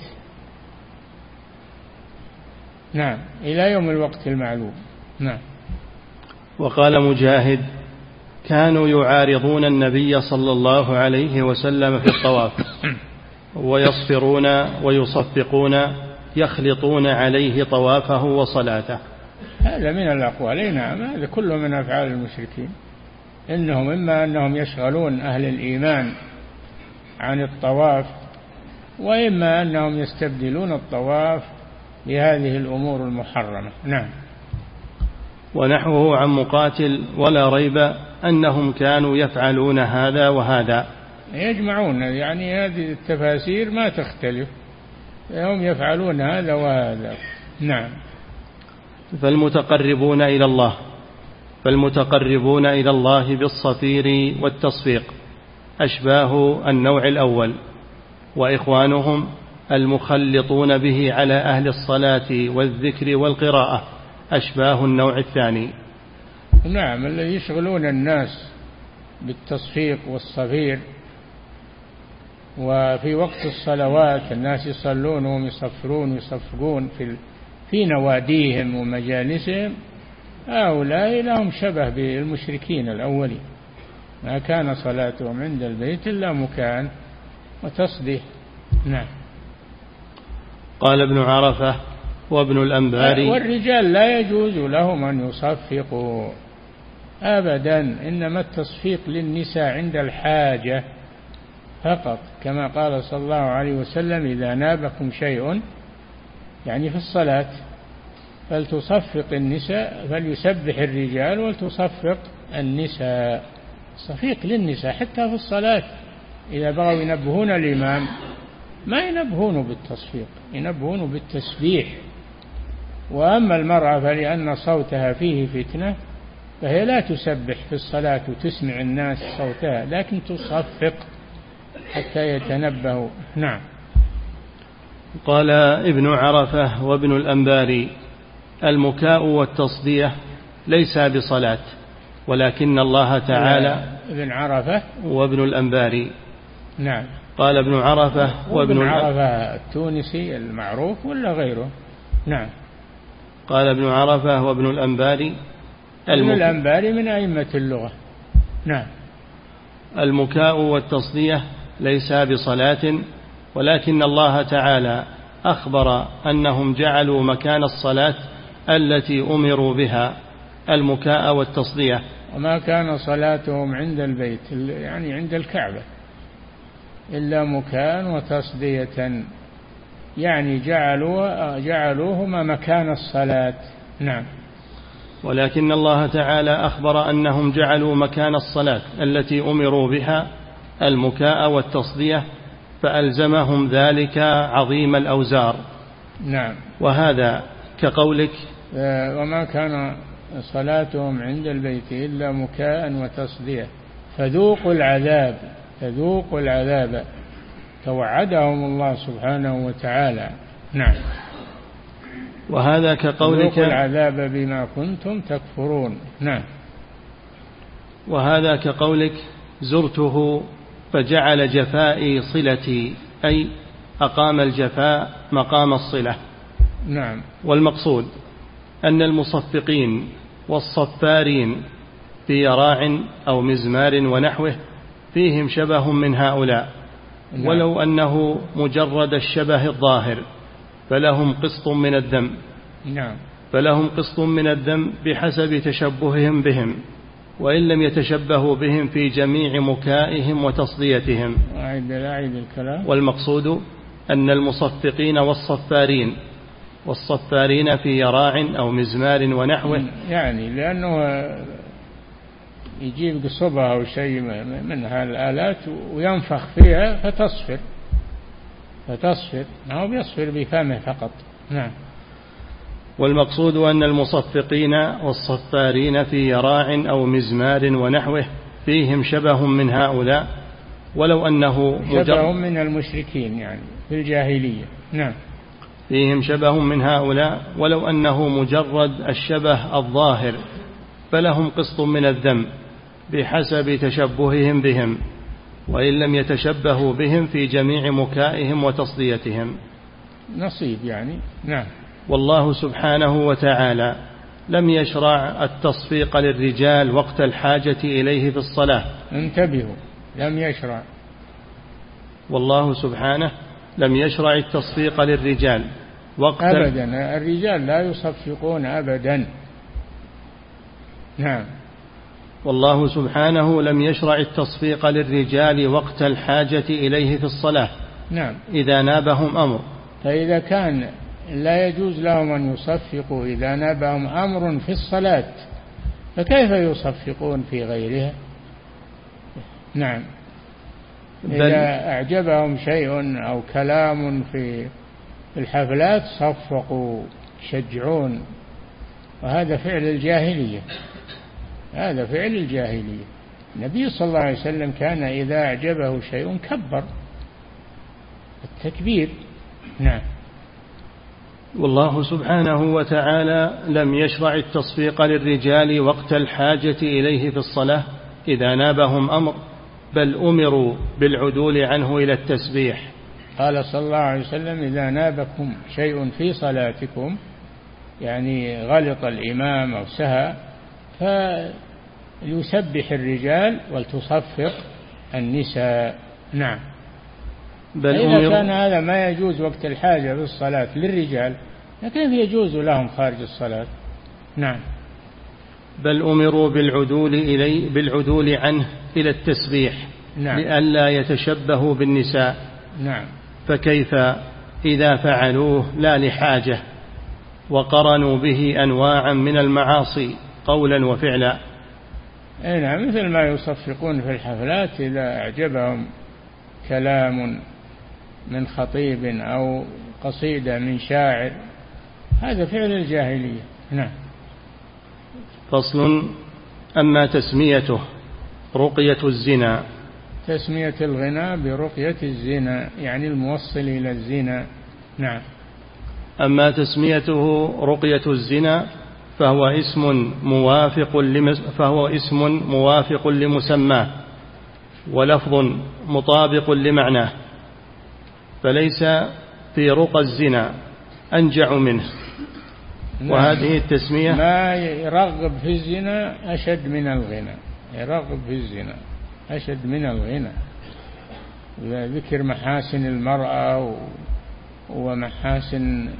نعم، إلى يوم الوقت المعلوم. نعم. وقال مجاهد: كانوا يعارضون النبي صلى الله عليه وسلم في الطواف ويصفرون ويصفقون يخلطون عليه طوافه وصلاته. هذا من الأقوال، نعم، هذا كله من أفعال المشركين، إنهم إما أنهم يشغلون أهل الإيمان عن الطواف، وإما أنهم يستبدلون الطواف بهذه الأمور المحرمة. نعم. ونحوه عن مقاتل: ولا ريب أنهم كانوا يفعلون هذا وهذا. يجمعون، يعني هذه التفاسير ما تختلف، هم يفعلون هذا وهذا. نعم. فالمتقربون إلى الله فالمتقربون إلى الله بالصفير والتصفيق أشباه النوع الأول، وإخوانهم المخلطون به على أهل الصلاة والذكر والقراءة أشباه النوع الثاني. نعم، الذي يشغلون الناس بالتصفيق والصفير، وفي وقت الصلوات الناس يصلون وهم يصفرون ويصفقون في في نواديهم ومجالسهم، هؤلاء لهم شبه بالمشركين الأولين، ما كان صلاتهم عند البيت إلا مكان وتصديح. نعم. قال ابن عرفة وابن الأنباري: والرجال لا يجوز لهم أن يصفقوا أبدا، إنما التصفيق للنساء عند الحاجة فقط، كما قال صلى الله عليه وسلم: إذا نابكم شيء، يعني في الصلاة، فلتصفق النساء، فليسبح الرجال ولتصفق النساء. صفيق للنساء حتى في الصلاة، إذا بغوا ينبهون الإمام ما ينبهون بالتصفيق، ينبهون بالتسبيح. وأما المرأة فلأن صوتها فيه فتنة، فهي لا تسبح في الصلاة وتسمع الناس صوتها، لكن تصفق حتى يتنبهوا. نعم. قال ابن عرفة وابن الأنباري: المكاء والتصدية ليس بصلاة، ولكن الله تعالى. ابن عرفة وابن الأنباري. نعم. قال ابن عرفة وابن عرفة التونسي المعروف ولا غيره؟ نعم. قال ابن عرفة وابن الأنباري: ابن الأنباري من أئمة اللغة. نعم. المكاء والتصدية ليس بصلاة، ولكن الله تعالى أخبر أنهم جعلوا مكان الصلاة التي أمروا بها المكاء والتصدية. وما كان صلاتهم عند البيت، يعني عند الكعبة، إلا مكاء وتصدية، يعني جعلوا جعلوهما مكان الصلاة. نعم. ولكن الله تعالى أخبر أنهم جعلوا مكان الصلاة التي أمروا بها المكاء والتصدية، فألزمهم ذلك عظيم الأوزار. نعم. وهذا كقولك: وما كان صلاتهم عند البيت إلا مكاء وتصدية فذوقوا العذاب فذوقوا العذاب توعدهم الله سبحانه وتعالى. نعم. وهذا كقولك: ذوقوا العذاب بما كنتم تكفرون. نعم. وهذا كقولك: زرته فجعل جفائي صلتي، أي أقام الجفاء مقام الصلة. نعم. والمقصود أن المصفقين والصفارين في يراع أو مزمار ونحوه فيهم شبه من هؤلاء. نعم. ولو أنه مجرد الشبه الظاهر فلهم قسط من الذنب. نعم. فلهم قسط من الذنب بحسب تشبههم بهم، وإن لم يتشبهوا بهم في جميع مكائهم وتصديتهم. أعيد أعيد الكلام. والمقصود أن المصفقين والصفارين والصفارين في يراع أو مزمار ونحوه، يعني لأنه يجيب قصبة أو شيء من هالآلات وينفخ فيها فتصفر فتصفر ما هو بيصفر بفمه فقط. نعم. والمقصود أن المصفقين والصفارين في يراع أو مزمار ونحوه فيهم شبه من هؤلاء، ولو أنه شبه من المشركين يعني في الجاهلية. نعم. فيهم شبه من هؤلاء ولو أنه مجرد الشبه الظاهر، فلهم قسط من الذنب بحسب تشبههم بهم، وإن لم يتشبهوا بهم في جميع مكائهم وتصديتهم. نصيب يعني. نعم. والله سبحانه وتعالى لم يشرع التصفيق للرجال وقت الحاجة إليه في الصلاة. انتبهوا، لم يشرع. والله سبحانه لم يشرع التصفيق للرجال وقت أبدا، الرجال لا يصفقون أبدا. نعم. والله سبحانه لم يشرع التصفيق للرجال وقت الحاجة إليه في الصلاة. نعم. إذا نابهم أمر. فإذا كان لا يجوز لهم أن يصفقوا إذا نابهم أمر في الصلاة، فكيف يصفقون في غيرها؟ نعم. إذا أعجبهم شيء أو كلام في الحفلات صفقوا يشجعون، وهذا فعل الجاهلية، هذا فعل الجاهلية. النبي صلى الله عليه وسلم كان إذا أعجبه شيء كبر، التكبير. نعم. والله سبحانه وتعالى لم يشرع التصفيق للرجال وقت الحاجة إليه في الصلاة إذا نابهم أمر، بل أمروا بالعدول عنه إلى التسبيح. قال صلى الله عليه وسلم: إذا نابكم شيء في صلاتكم، يعني غلط الإمام أو سهى، فليسبح الرجال ولتصفق النساء. نعم. بل إذا كان هذا ما يجوز وقت الحاجة في الصلاة للرجال، كيف يجوز لهم خارج الصلاة؟ نعم. بل أمروا بالعدول إليه بالعدول عنه إلى التسبيح. نعم. لئلا يتشبهوا بالنساء. نعم. فكيف إذا فعلوه لا لحاجة وقرنوا به أنواعا من المعاصي قولا وفعلا؟ نعم، مثل ما يصفقون في الحفلات إذا أعجبهم كلام من خطيب أو قصيدة من شاعر، هذا فعل الجاهلية. نعم. فصل. أما تسميته رقية الزنا. تسمية الغناء برقية الزنا يعني الموصل إلى الزنا. نعم. أما تسميته رقية الزنا فهو اسم موافق لمس فهو اسم موافق لمسماه ولفظ مطابق لمعناه، فليس في رقى الزنا أنجع منه. وهذه التسمية ما يرغب في الزنا أشد من الغنى، يرغب في الزنا أشد من الغنى، ذكر محاسن المرأة ومحاسن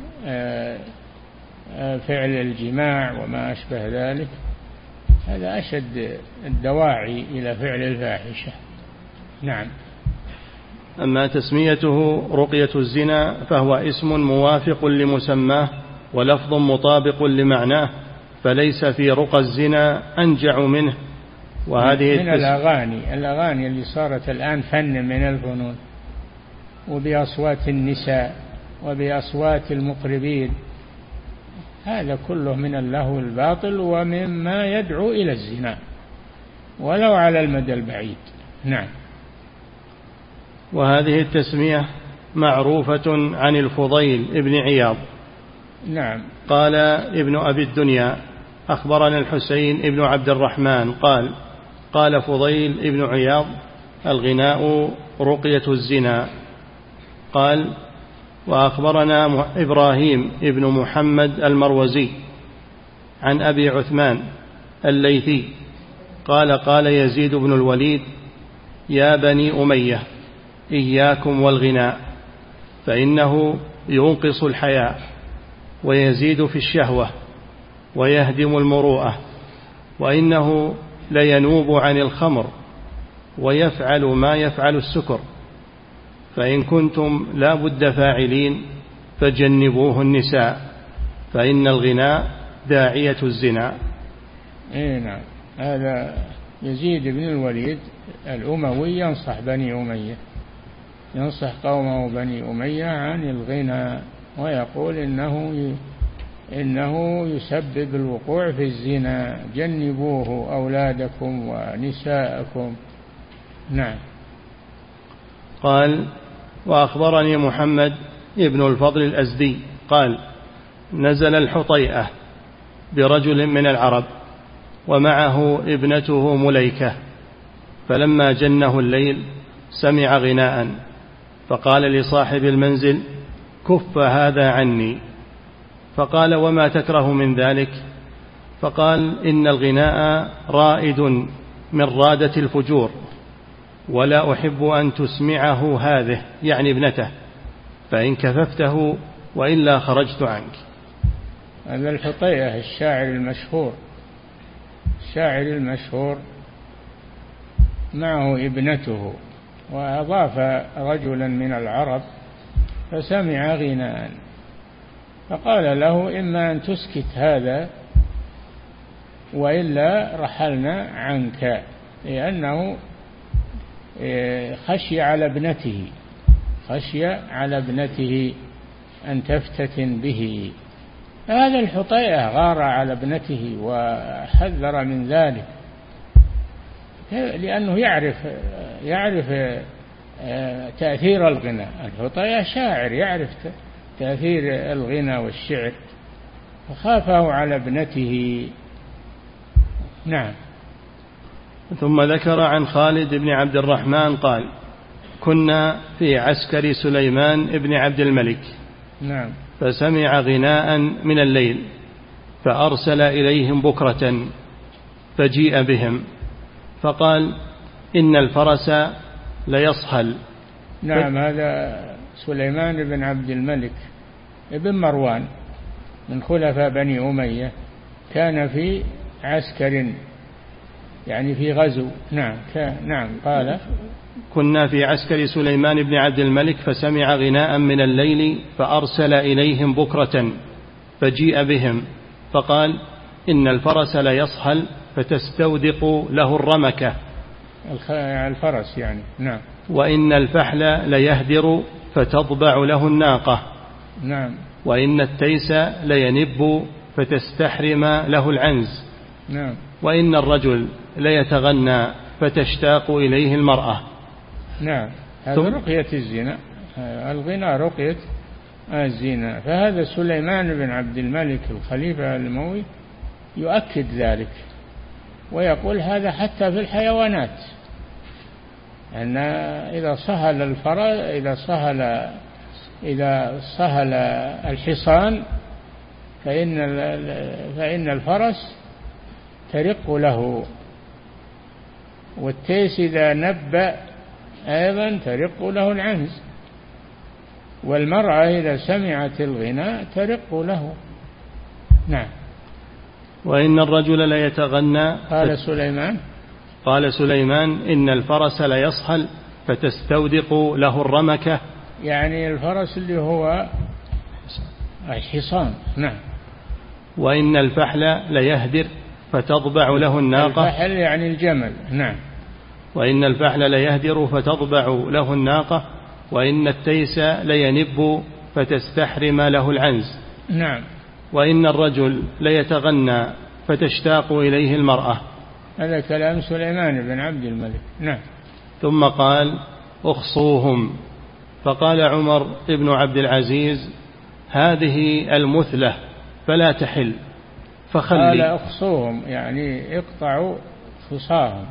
فعل الجماع وما أشبه ذلك، هذا أشد الدواعي إلى فعل الفاحشة. نعم. أما تسميته رقية الزنا فهو اسم موافق لمسماه ولفظ مطابق لمعناه، فليس في رقى الزنا أنجع منه. وهذه من الأغاني الأغاني اللي صارت الآن فن من الفنون، وبأصوات النساء وبأصوات المطربين، هذا كله من اللهو الباطل ومما يدعو إلى الزنا ولو على المدى البعيد. نعم. وهذه التسمية معروفة عن الفضيل ابن عياض. نعم. قال ابن أبي الدنيا: أخبرنا الحسين ابن عبد الرحمن قال: قال فضيل ابن عياض: الغناء رقية الزنا. قال: وأخبرنا إبراهيم ابن محمد المروزي عن أبي عثمان الليثي قال: قال يزيد بن الوليد: يا بني أمية إياكم والغناء، فإنه ينقص الحياء ويزيد في الشهوة ويهدم المروءة، وإنه لينوب عن الخمر ويفعل ما يفعل السكر، فإن كنتم لا بد فاعلين فجنبوه النساء، فإن الغناء داعية الزنا. إيه نعم. هذا يزيد بن الوليد الأموي ينصح بني أمية، ينصح قومه بني أمية عن الغنى، ويقول إنه إنه يسبب الوقوع في الزنا، جنبوه أولادكم ونساءكم. نعم. قال: وأخبرني محمد ابن الفضل الأزدي قال: نزل الحطيئة برجل من العرب ومعه ابنته مليكة، فلما جنه الليل سمع غناء، فقال لصاحب المنزل: كف هذا عني. فقال: وما تكره من ذلك؟ فقال: إن الغناء رائد من رادة الفجور، ولا أحب أن تسمعه هذه، يعني ابنته، فإن كففته وإلا خرجت عنك. هذا الحطيئة الشاعر المشهور، الشاعر المشهور معه ابنته، وأضاف رجلا من العرب فسمع غناء فقال له: إما أن تسكت هذا وإلا رحلنا عنك، لأنه خشي على ابنته، خشي على ابنته أن تفتتن به. هذا الحطيئة غار على ابنته وحذر من ذلك، لأنه يعرف يعرف تأثير الغناء. الحطيئة شاعر يعرف تأثير الغناء والشعر، فخافه على ابنته. نعم. ثم ذكر عن خالد بن عبد الرحمن قال: كنا في عسكر سليمان بن عبد الملك. نعم. فسمع غناء من الليل فأرسل إليهم بكرة فجيء بهم فقال: إن الفرس ليصهل. نعم. هذا سليمان بن عبد الملك ابن مروان من خلفاء بني أمية، كان في عسكر يعني في غزو. نعم. نعم. قال: كنا في عسكر سليمان بن عبد الملك فسمع غناء من الليل فأرسل إليهم بكرة فجيء بهم فقال: إن الفرس ليصهل فتستودق له الرمكة، الفرس يعني. نعم. وإن الفحل ليهدر فتضبع له الناقة. نعم. وإن التيس لينب فتستحرم له العنز. نعم. وإن الرجل ليتغنى فتشتاق إليه المرأة. نعم. هذا رقية الزنا، الغنى رقية الزنا. فهذا سليمان بن عبد الملك الخليفة الأموي يؤكد ذلك ويقول: هذا حتى في الحيوانات، أن إذا صهل الفرس إذا صهل إذا صهل الحصان فإن فإن الفرس ترق له، والتيس إذا نب أيضا ترق له العنز، والمرأة إذا سمعت الغناء ترق له. نعم. وإن الرجل ليتغنى. قال سليمان قال سليمان: إن الفرس ليصهل فتستودق له الرمكة، يعني الفرس اللي هو الحصان. نعم. وإن الفحل ليهدر فتضبع له الناقة. الفحل يعني الجمل. نعم. وإن الفحل ليهدر فتضبع له الناقة، وإن التيس لينب فتستحرم له العنز. نعم. وإن الرجل ليتغنى فتشتاق إليه المرأة. هذا كلام سليمان بن عبد الملك. نعم. ثم قال: اخصوهم. فقال عمر بن عبد العزيز: هذه المثلة فلا تحل، فخلي. قال: اخصوهم يعني اقطعوا خصاهم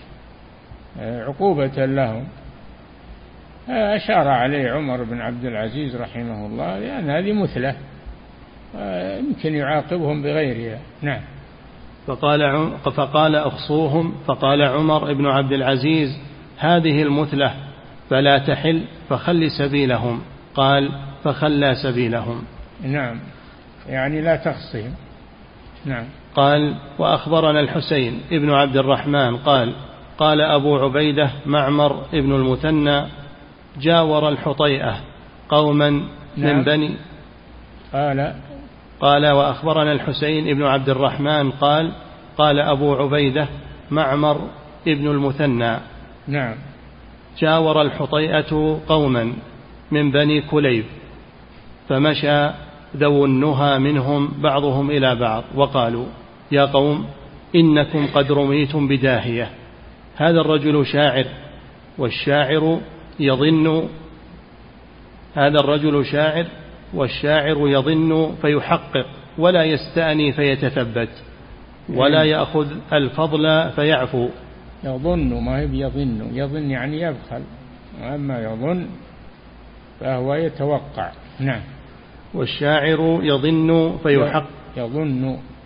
عقوبة لهم. أشار عليه عمر بن عبد العزيز رحمه الله، لأن هذه مثلة يمكن يعاقبهم بغيرها. نعم. فقال فقال اخصوهم. فقال عمر بن عبد العزيز: هذه المثلة فلا تحل، فخل سبيلهم. قال: فخلى سبيلهم. نعم، يعني لا تخصهم. نعم. قال: وأخبرنا الحسين ابن عبد الرحمن قال: قال أبو عبيدة معمر ابن المثنى: جاور الحطيئة قوما من نعم. بني. قال قال وأخبرنا الحسين ابن عبد الرحمن قال: قال أبو عبيدة معمر ابن المثنى: نعم. جاور الحطيئة قوما من بني كليب، فمشى ذو النهى منهم بعضهم إلى بعض وقالوا: يا قوم إنكم قد رميتم بداهية. هذا الرجل شاعر، والشاعر يظن هذا الرجل شاعر والشاعر يظن فيحقق، ولا يستأني فيتثبت، ولا يأخذ الفضل فيعفو. يظن، ما هي يظن، يظن يعني يبخل، وأما يظن فهو يتوقع. نعم. والشاعر يظن فيحقق يظن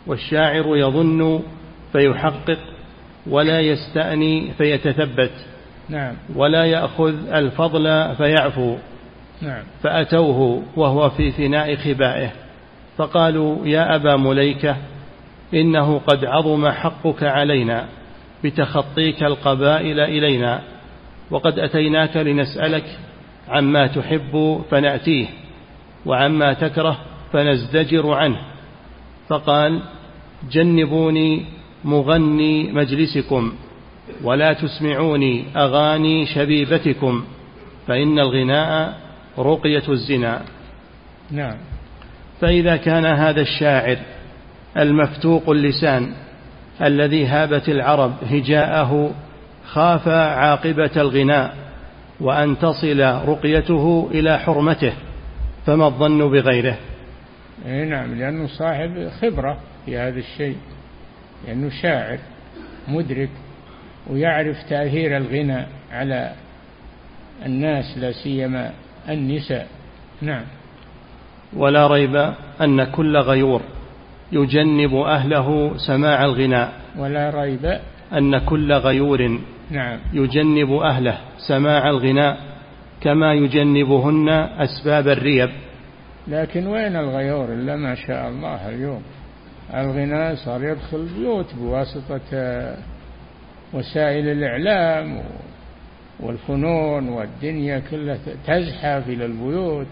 والشاعر يظن فيحقق ولا يستأني فيتثبت. نعم. ولا يأخذ الفضل فيعفو. نعم. فأتوه وهو في فناء خبائه فقالوا يا أبا مليكة إنه قد عظم حقك علينا بتخطيك القبائل إلينا، وقد أتيناك لنسألك عما تحب فنأتيه وعما تكره فنزدجر عنه. فقال جنبوني مغني مجلسكم ولا تسمعوني أغاني شبيبتكم فإن الغناء رقية الزنا. نعم. فإذا كان هذا الشاعر المفتوق اللسان الذي هابت العرب هجاءه خاف عاقبة الغناء وأن تصل رقيته إلى حرمته، فما الظن بغيره؟ نعم، لأنه صاحب خبرة في هذا الشيء، لأنه شاعر مدرك ويعرف تأثير الغناء على الناس لا سيما النساء. نعم. ولا ريب أن كل غيور يجنب أهله سماع الغناء. ولا ريب أن كل غيور نعم يجنب أهله سماع الغناء كما يجنبهن أسباب الريب. لكن وين الغيور إلا ما شاء الله اليوم؟ الغناء صار يدخل البيوت بواسطة وسائل الإعلام والفنون، والدنيا كلها تزحف إلى البيوت،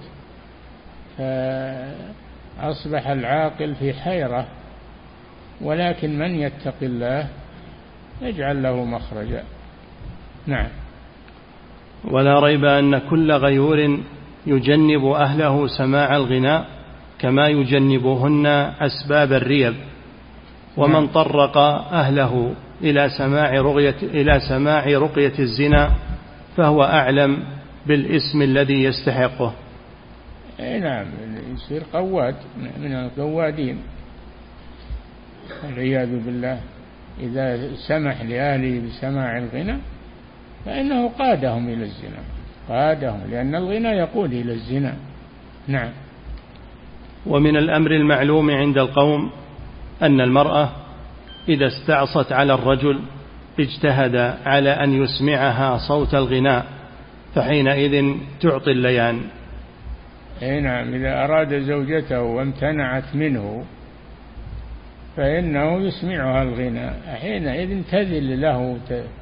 فأصبح العاقل في حيرة. ولكن من يتق الله يجعل له مخرجا. نعم. ولا ريب أن كل غيور يجنب أهله سماع الغناء كما يجنبهن أسباب الريب. ومن طرق أهله إلى سماع رقية, إلى سماع رقية الزنا فهو أعلم بالاسم الذي يستحقه. نعم، يصير قواد من القوادين والعياذ بالله. إذا سمح لأهله بسماع الغناء فإنه قادهم إلى الزنا، قادهم، لأن الغناء يقود إلى الزنا. نعم. ومن الأمر المعلوم عند القوم أن المرأة إذا استعصت على الرجل اجتهد على أن يسمعها صوت الغناء فحينئذ تعطي الليان. أي نعم، إذا أراد زوجته وامتنعت منه فإنه يسمعها الغناء، حينئذ تذل له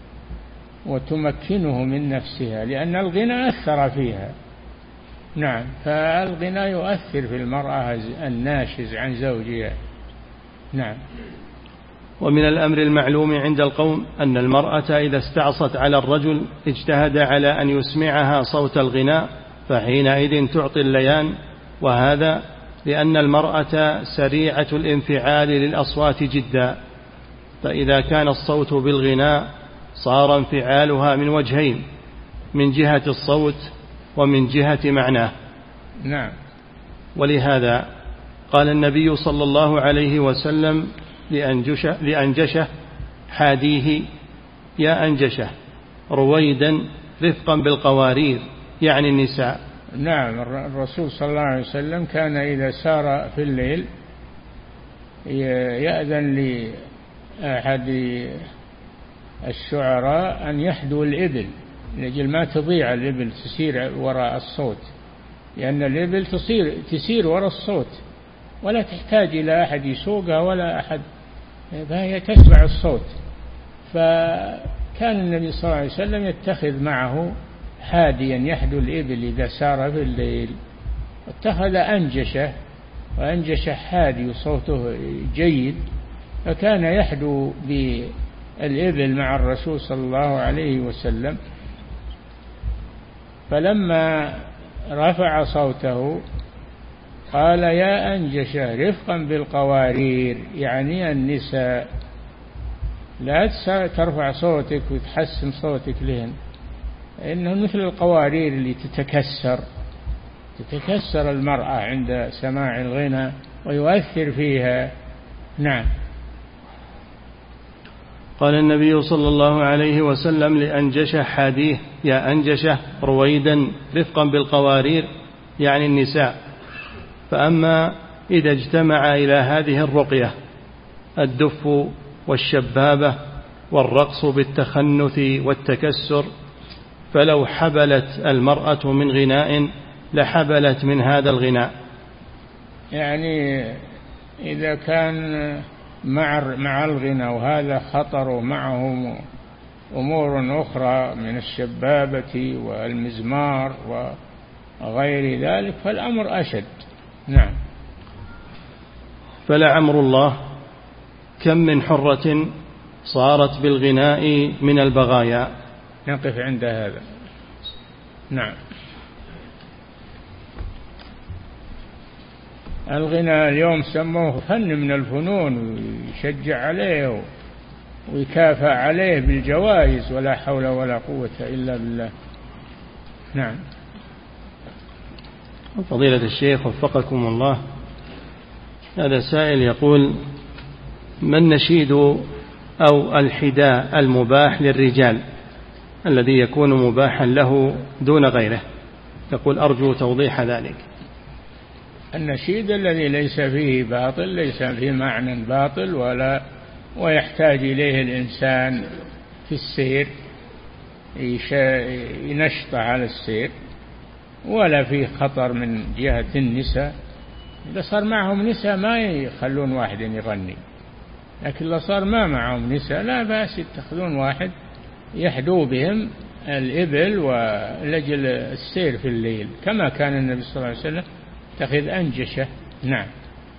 وتمكنه من نفسها، لأن الغناء أثر فيها. نعم، فالغناء يؤثر في المرأة الناشز عن زوجها. نعم. ومن الأمر المعلوم عند القوم أن المرأة إذا استعصت على الرجل اجتهد على أن يسمعها صوت الغناء فحينئذ تعطي الليان، وهذا لأن المرأة سريعة الانفعال للأصوات جدا، فإذا كان الصوت بالغناء صار انفعالها من وجهين، من جهة الصوت ومن جهة معناه. نعم. ولهذا قال النبي صلى الله عليه وسلم لأنجشه, لأنجشه حاديه يا أنجشه رويدا رفقا بالقوارير، يعني النساء. نعم، الرسول صلى الله عليه وسلم كان إذا سار في الليل يأذن لأحد الشعراء أن يحدو الإبل لأجل ما تضيع الإبل تسير وراء الصوت، لأن الإبل تصير تسير وراء الصوت ولا تحتاج إلى أحد يسوقها ولا أحد، فهي تتبع الصوت. فكان النبي صلى الله عليه وسلم يتخذ معه حاديا يحدو الإبل إذا سار في الليل، اتخذ أنجشة، وأنجشة حادي صوته جيد، فكان يحدو بالإبل مع الرسول صلى الله عليه وسلم. فلما رفع صوته قال يا أنجشة رفقا بالقوارير، يعني النساء، لا ترفع صوتك وتحسن صوتك لهن، إنه مثل القوارير اللي تتكسر تتكسر المرأة عند سماع الغنى ويؤثر فيها. نعم. قال النبي صلى الله عليه وسلم لأنجشة حاديه يا أنجشة رويدا رفقا بالقوارير، يعني النساء. فأما إذا اجتمع إلى هذه الرقية الدف والشبابة والرقص بالتخنث والتكسر، فلو حبلت المرأة من غناء لحبلت من هذا الغناء. يعني إذا كان مع مع الغنى وهذا خطر معه أمور أخرى من الشبابة والمزمار وغير ذلك فالأمر أشد. نعم. فلعمر الله كم من حرة صارت بالغناء من البغايا. نقف عند هذا. نعم. الغناء اليوم سموه فن من الفنون، ويشجع عليه ويكافأ عليه بالجوائز، ولا حول ولا قوة إلا بالله. نعم. فضيلة الشيخ وفقكم الله، هذا سائل يقول: ما النشيد أو الحداء المباح للرجال الذي يكون مباحا له دون غيره؟ يقول: أرجو توضيح ذلك. النشيد الذي ليس فيه باطل، ليس فيه معنى باطل ولا ويحتاج إليه الإنسان في السير، ينشط على السير، ولا فيه خطر من جهة النساء. إذا صار معهم نساء ما يخلون واحد يغني، لكن إذا صار ما معهم نساء لا بأس يتخذون واحد يحدو بهم الإبل ولجل السير في الليل، كما كان النبي صلى الله عليه وسلم يتخذ أنجشة. نعم.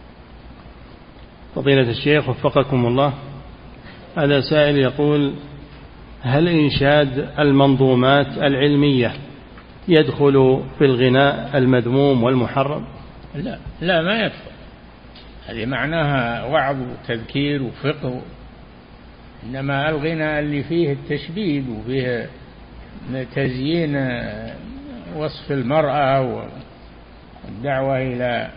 فضيلة الشيخ وفقكم الله، هذا سائل يقول: هل إنشاد المنظومات العلمية يدخل في الغناء المذموم والمحرم؟ لا لا ما يدخل، هذه معناها وعظ وتذكير وفقه، إنما الغناء اللي فيه التشبيب وفيه تزيين وصف المرأة والدعوة إلى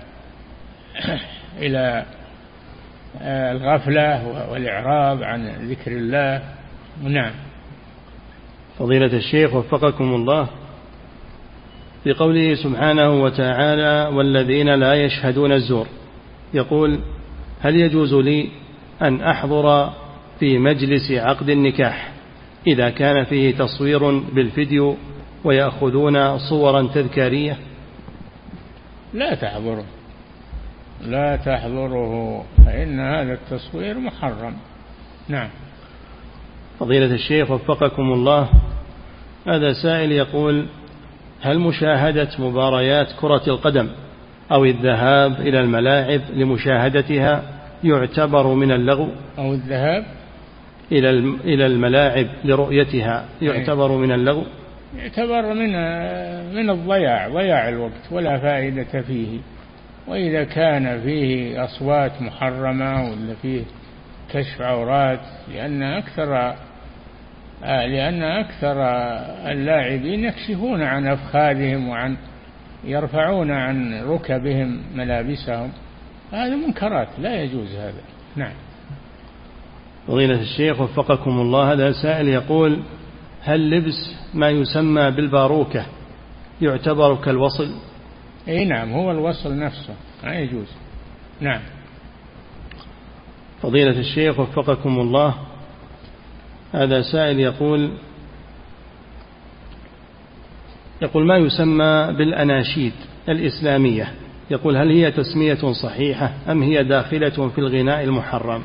إلى الغفلة والإعراض عن ذكر الله. نعم. فضيلة الشيخ وفقكم الله، في قوله سبحانه وتعالى: والذين لا يشهدون الزور، يقول: هل يجوز لي أن أحضر في مجلس عقد النكاح إذا كان فيه تصوير بالفيديو ويأخذون صورا تذكارية؟ لا تحضره، لا تحضره، فإن هذا التصوير محرم. نعم. فضيلة الشيخ وفقكم الله، هذا سائل يقول: هل مشاهدة مباريات كرة القدم أو الذهاب إلى الملاعب لمشاهدتها يعتبر من اللغو؟ أو الذهاب إلى إلى الملاعب لرؤيتها يعتبر من اللغو؟ يعتبر من من الضياع، ضياع الوقت ولا فائدة فيه. وإذا كان فيه أصوات محرمة ولا فيه كشف عورات، لأن أكثر لأن أكثر اللاعبين يكشفون عن أفخاذهم وعن يرفعون عن ركبهم ملابسهم، هذا منكرات لا يجوز هذا. نعم. فضيلة الشيخ وفقكم الله، هذا سائل يقول: هل لبس ما يسمى بالباروكة يعتبر كالوصل؟ اي نعم، هو الوصل نفسه لا يجوز. نعم. فضيلة الشيخ وفقكم الله، هذا سائل يقول يقول ما يسمى بالأناشيد الإسلامية، يقول: هل هي تسمية صحيحة أم هي داخلة في الغناء المحرم؟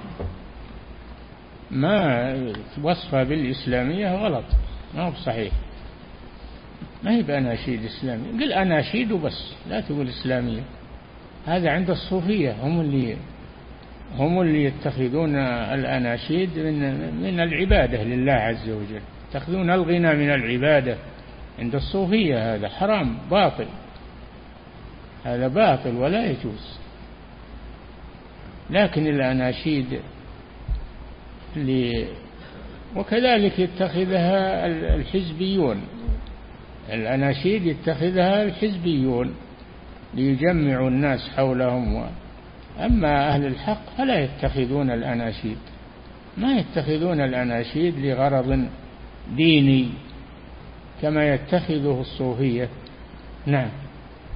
ما وصفها بالإسلامية غلط، ما هو صحيح، ما هي بأناشيد إسلامية. قل أناشيد وبس، لا تقول إسلامية. هذا عند الصوفية، هم اللي هم اللي يتخذون الأناشيد من من العبادة لله عز وجل، يتخذون الغنى من العبادة. عند الصوفية هذا حرام باطل، هذا باطل ولا يجوز. لكن الأناشيد اللي وكذلك يتخذها الحزبيون، الأناشيد يتخذها الحزبيون ليجمعوا الناس حولهم. أما أهل الحق فلا يتخذون الأناشيد، ما يتخذون الأناشيد لغرض ديني كما يتخذه الصوفية. نعم.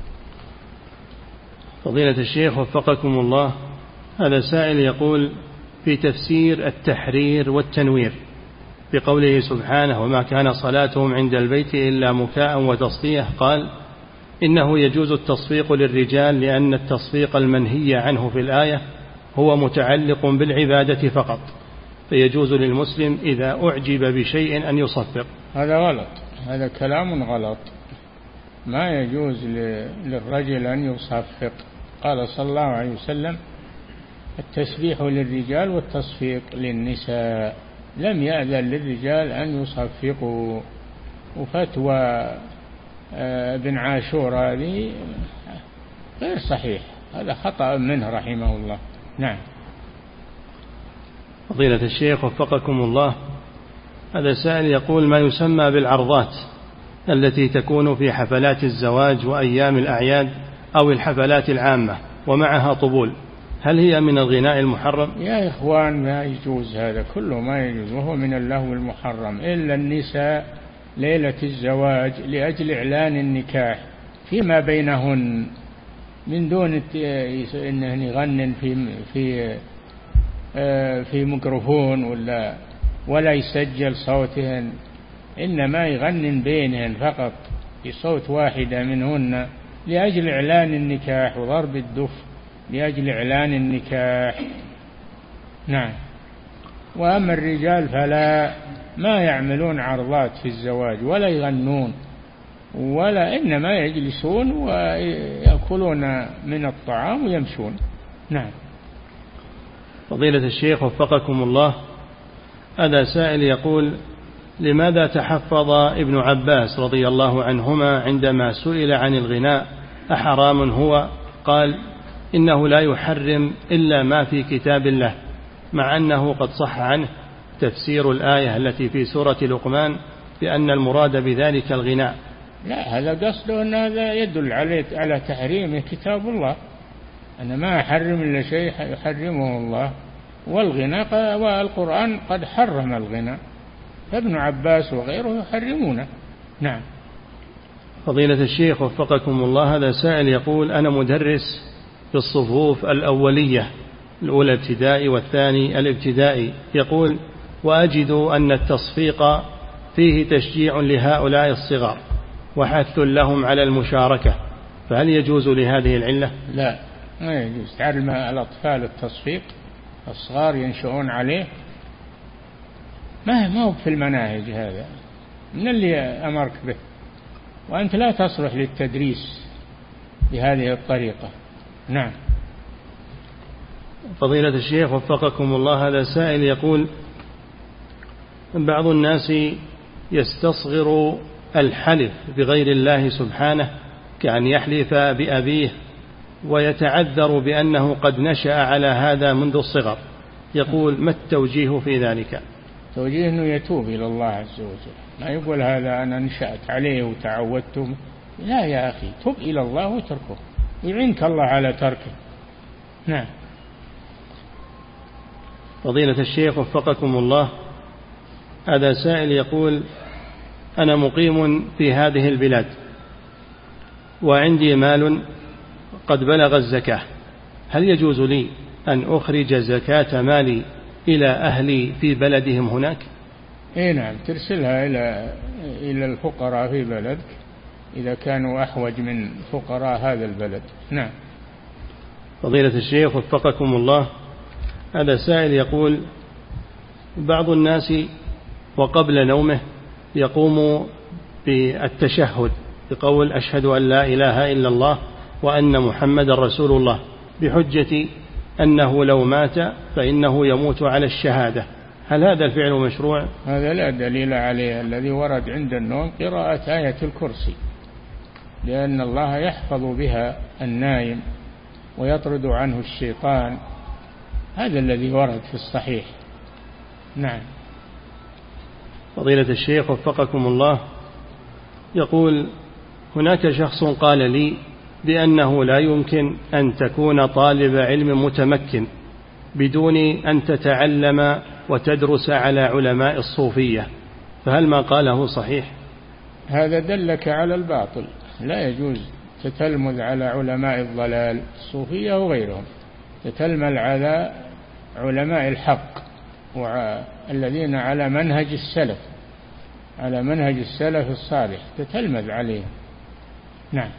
فضيلة الشيخ وفقكم الله، هذا سائل يقول: في تفسير التحرير والتنوير بقوله سبحانه وما كان صلاتهم عند البيت إلا مكاء وتصدية، قال إنه يجوز التصفيق للرجال لأن التصفيق المنهي عنه في الآية هو متعلق بالعبادة فقط، فيجوز للمسلم إذا أعجب بشيء أن يصفق. هذا غلط، هذا كلام غلط، ما يجوز للرجل أن يصفق. قال صلى الله عليه وسلم التسبيح للرجال والتصفيق للنساء، لم يأذن للرجال أن يصفقوا. وفتوى ابن عاشور هذه غير صحيح، هذا خطأ منه رحمه الله. نعم. فضيلة الشيخ وفقكم الله، هذا سائل يقول ما يسمى بالعرضات التي تكون في حفلات الزواج وأيام الأعياد أو الحفلات العامة ومعها طبول، هل هي من الغناء المحرم؟ يا إخوان ما يجوز، هذا كله ما يجوز، وهو من اللهو المحرم. إلا النساء ليلة الزواج لأجل إعلان النكاح فيما بينهن من دون أنه يغنن في في في ميكروفون ولا ولا يسجل صوتهن، إنما يغنن بينهن فقط بصوت واحدة منهن لأجل إعلان النكاح وضرب الدف لأجل إعلان النكاح. نعم. وأما الرجال فلا، ما يعملون عرضات في الزواج ولا يغنون ولا، إنما يجلسون ويأكلون من الطعام ويمشون. نعم. فضيلة الشيخ وفقكم الله، هذا سائل يقول لماذا تحفظ ابن عباس رضي الله عنهما عندما سئل عن الغناء أحرام هو؟ قال إنه لا يحرم إلا ما في كتاب الله، مع أنه قد صح عنه تفسير الآية التي في سورة لقمان بأن المراد بذلك الغناء. لا، هذا قصده أن هذا يدل عليه على تحريمه كتاب الله، أنا ما أحرم إلا شيء يحرمه الله، والغناء والقرآن قد حرم الغناء، فابن عباس وغيره يحرمونه. نعم. فضيلة الشيخ وفقكم الله، هذا سائل يقول أنا مدرس في الصفوف الأولية الأولى ابتدائي والثاني الابتدائي، يقول وأجد أن التصفيق فيه تشجيع لهؤلاء الصغار وحث لهم على المشاركة، فهل يجوز لهذه العلة؟ لا، ما يجوز تعلم الأطفال التصفيق، الصغار ينشؤون عليه، ما ما هو في المناهج، هذا من اللي أمرك به، وأنت لا تصلح للتدريس بهذه الطريقة. نعم. فضيلة الشيخ وفقكم الله، هذا سائل يقول بعض الناس يستصغر الحلف بغير الله سبحانه كأن يحلف بأبيه ويتعذر بأنه قد نشأ على هذا منذ الصغر، يقول ما التوجيه في ذلك؟ توجيه أنه يتوب إلى الله عز وجل، ما يقول هذا أنا نشأت عليه وتعودت، لا يا أخي، توب إلى الله وتركه، يعينك الله على تركه. نعم. فضيلة الشيخ وفقكم الله، هذا سائل يقول أنا مقيم في هذه البلاد وعندي مال قد بلغ الزكاة، هل يجوز لي أن أخرج زكاة مالي إلى أهلي في بلدهم هناك؟ إيه نعم، ترسلها إلى إلى الفقراء في بلدك إذا كانوا أحوج من فقراء هذا البلد. نعم. فضيلة الشيخ وفقكم الله، هذا سائل يقول بعض الناس وقبل نومه يقوم بالتشهد بقول أشهد أن لا إله إلا الله وأن محمد رسول الله بحجة أنه لو مات فإنه يموت على الشهادة، هل هذا الفعل مشروع؟ هذا لا دليل عليه، الذي ورد عند النوم قراءة آية الكرسي، لأن الله يحفظ بها النائم ويطرد عنه الشيطان، هذا الذي ورد في الصحيح. نعم. فضيلة الشيخ وفقكم الله، يقول هناك شخص قال لي بأنه لا يمكن أن تكون طالب علم متمكن بدون أن تتعلم وتدرس على علماء الصوفية، فهل ما قاله صحيح؟ هذا دلك على الباطل، لا يجوز تتلمذ على علماء الضلال الصوفية وغيرهم، تتلمذ على علماء الحق والذين على منهج السلف على منهج السلف الصالح تتلمذ عليهم. نعم.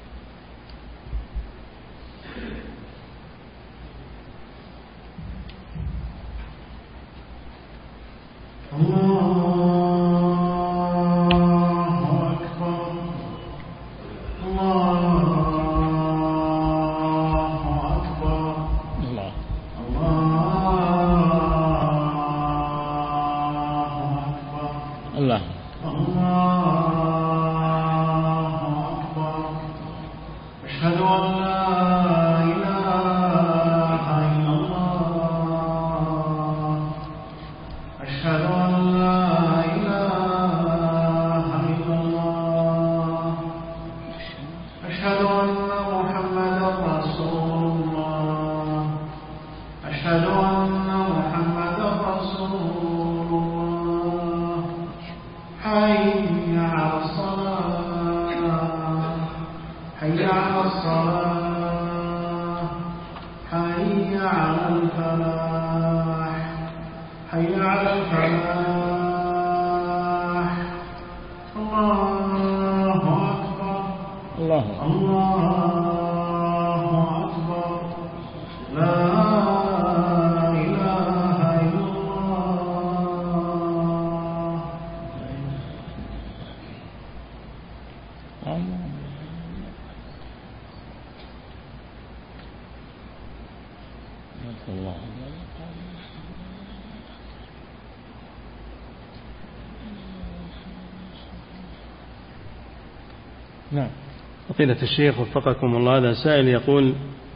نعم. فضيلة الشيخ وفقكم الله، هذا سائل يقول: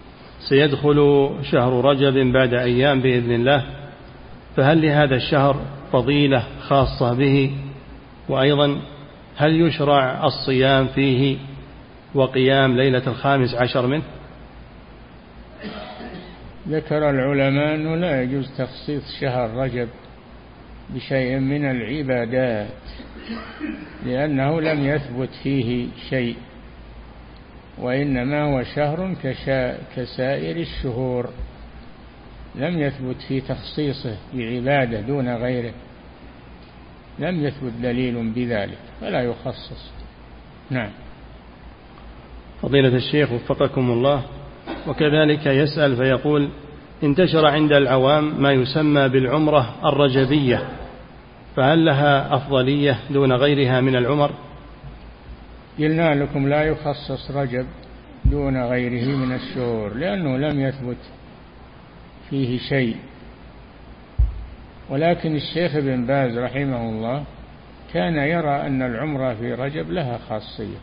سيدخل شهر رجب بعد أيام بإذن الله، فهل لهذا الشهر فضيلة خاصة به؟ وأيضا هل يشرع الصيام فيه وقيام ليلة الخامس عشر منه؟ ذكر العلماء أنه لا يجوز تخصيص شهر رجب بشيء من العبادات لأنه لم يثبت فيه شيء، وإنما هو شهر كسائر الشهور، لم يثبت في تخصيصه بعبادة دون غيره، لم يثبت دليل بذلك فلا يخصص. نعم. فضيلة الشيخ وفقكم الله، وكذلك يسأل فيقول: انتشر عند العوام ما يسمى بالعمرة الرجبية، فهل لها أفضلية دون غيرها من العمر؟ قلنا لكم لا يخصص رجب دون غيره من الشهور لأنه لم يثبت فيه شيء، ولكن الشيخ ابن باز رحمه الله كان يرى أن العمرة في رجب لها خاصية،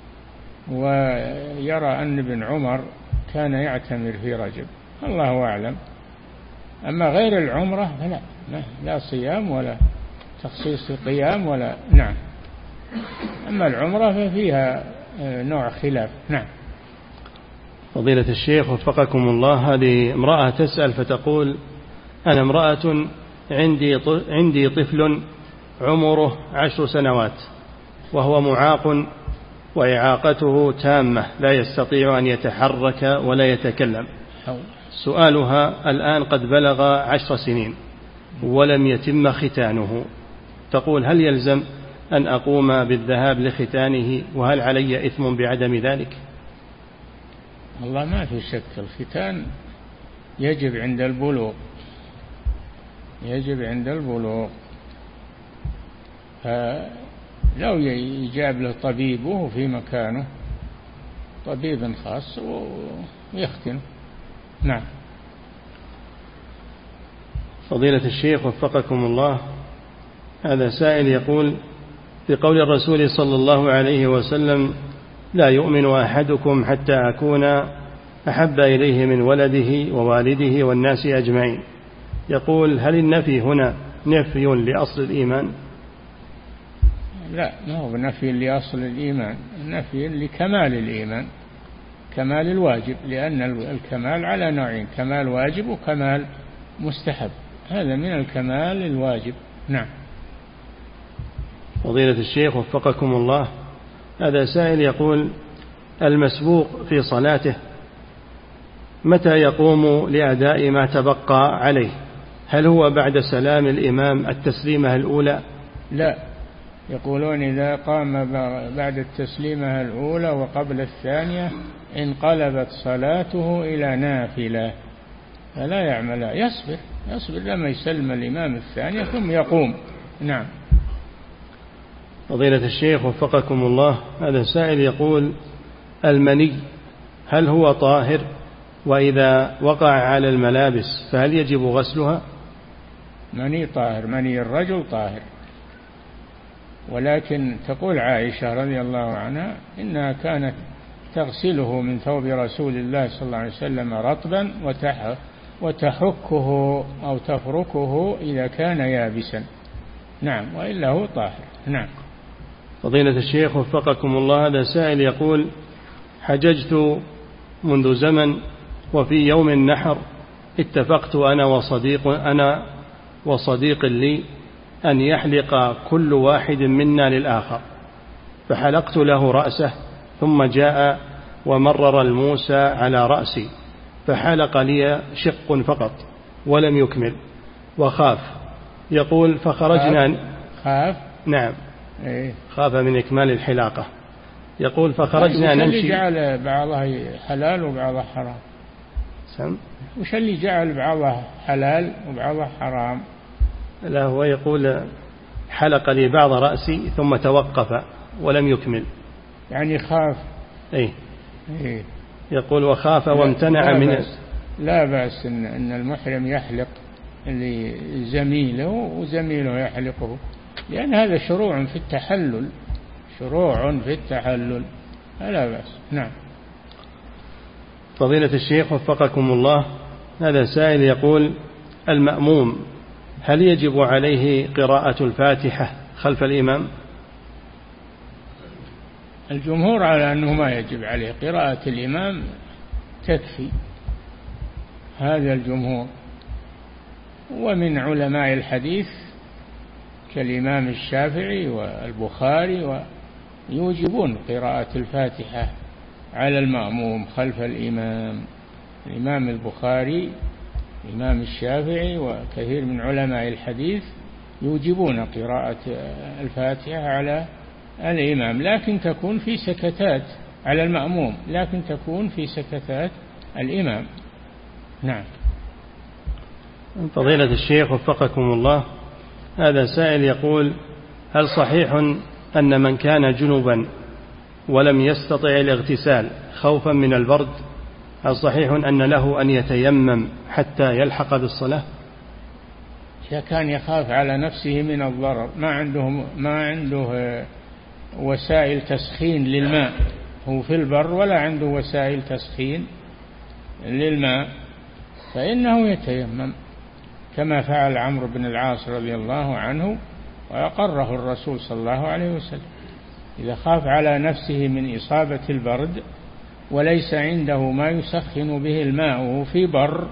ويرى أن ابن عمر كان يعتمر في رجب، الله أعلم. أما غير العمرة فلا، لا صيام ولا تخصيص قيام ولا. نعم. أما العمرة ففيها نوع خلاف. نعم. فضيلة الشيخ وفقكم الله، هذه امرأة تسأل فتقول: أنا امرأة عندي عندي طفل عمره عشر سنوات وهو معاق وإعاقته تامة، لا يستطيع أن يتحرك ولا يتكلم. سؤالها: الآن قد بلغ عشر سنين ولم يتم ختانه، تقول: هل يلزم أن أقوم بالذهاب لختانه، وهل علي إثم بعدم ذلك؟ الله ما في شك، الختان يجب عند البلوغ، يجب عند البلوغ، فلو يجاب له طبيبه في مكانه، طبيب خاص، ويختن. نعم. فضيلة الشيخ وفقكم الله، هذا سائل يقول: في قول الرسول صلى الله عليه وسلم: لا يؤمن أحدكم حتى أكون أحب إليه من ولده ووالده والناس أجمعين، يقول: هل النفي هنا نفي لأصل الإيمان؟ لا، ما هو نفي لأصل الإيمان، نفي لكمال الإيمان، كمال الواجب، لأن الكمال على نوعين: كمال واجب وكمال مستحب، هذا من الكمال الواجب. نعم. فضيلة الشيخ وفقكم الله، هذا سائل يقول: المسبوق في صلاته متى يقوم لأداء ما تبقى عليه؟ هل هو بعد سلام الإمام التسليمة الأولى؟ لا، يقولون إذا قام بعد التسليمة الأولى وقبل الثانية انقلبت صلاته إلى نافلة، فلا يعمل، يصبر يصبر لما يسلم الإمام الثانية ثم يقوم. نعم. فضيلة الشيخ وفقكم الله، هذا سائل يقول: المني هل هو طاهر؟ وإذا وقع على الملابس فهل يجب غسلها؟ مني طاهر، مني الرجل طاهر، ولكن تقول عائشة رضي الله عنها إنها كانت تغسله من ثوب رسول الله صلى الله عليه وسلم رطبا وتحكه أو تفركه إذا كان يابسا. نعم، وإلا هو طاهر. نعم. فضيلة الشيخ وفقكم الله، هذا سائل يقول: حججت منذ زمن، وفي يوم النحر اتفقت أنا وصديق أنا وصديق لي أن يحلق كل واحد منا للآخر، فحلقت له رأسه، ثم جاء ومرر الموسى على رأسي فحلق لي شق فقط ولم يكمل وخاف. يقول: فخرجنا. خاف؟ نعم. إيه؟ خاف من إكمال الحلاقة. يقول: فخرجنا نمشي. وش اللي جعل بعضها حلال وبعضها حرام؟ سم؟ وش اللي جعل بعضها حلال وبعضها حرام؟ لا، هو يقول: حلق لي بعض رأسي ثم توقف ولم يكمل، يعني خاف. أي. إيه؟ يقول: وخاف وامتنع لا من بأس. لا بأس إن, إن المحرم يحلق لزميله وزميله يحلقه، لأن هذا شروع في التحلل، شروع في التحلل، لا بأس. نعم. فضيلة الشيخ وفقكم الله، هذا سائل يقول: المأموم هل يجب عليه قراءة الفاتحة خلف الإمام؟ الجمهور على أنه ما يجب عليه، قراءة الإمام تكفي، هذا الجمهور. ومن علماء الحديث كالإمام الشافعي والبخاري يوجبون قراءة الفاتحة على المأموم خلف الإمام. الإمام البخاري، الإمام الشافعي، وكثير من علماء الحديث يوجبون قراءة الفاتحة على الإمام، لكن تكون في سكتات على المأموم، لكن تكون في سكتات الإمام. نعم. فضيلة الشيخ وفقكم الله، هذا سائل يقول: هل صحيح أن من كان جنبا ولم يستطع الاغتسال خوفا من البرد، هل صحيح أن له أن يتيمم حتى يلحق بالصلاة؟ إذا كان يخاف على نفسه من الضرر، ما عنده ما عنده وسائل تسخين للماء، هو في البر ولا عنده وسائل تسخين للماء، فإنه يتيمم كما فعل عمرو بن العاص رضي الله عنه وأقره الرسول صلى الله عليه وسلم. إذا خاف على نفسه من إصابة البرد وليس عنده ما يسخن به الماء وهو في بر،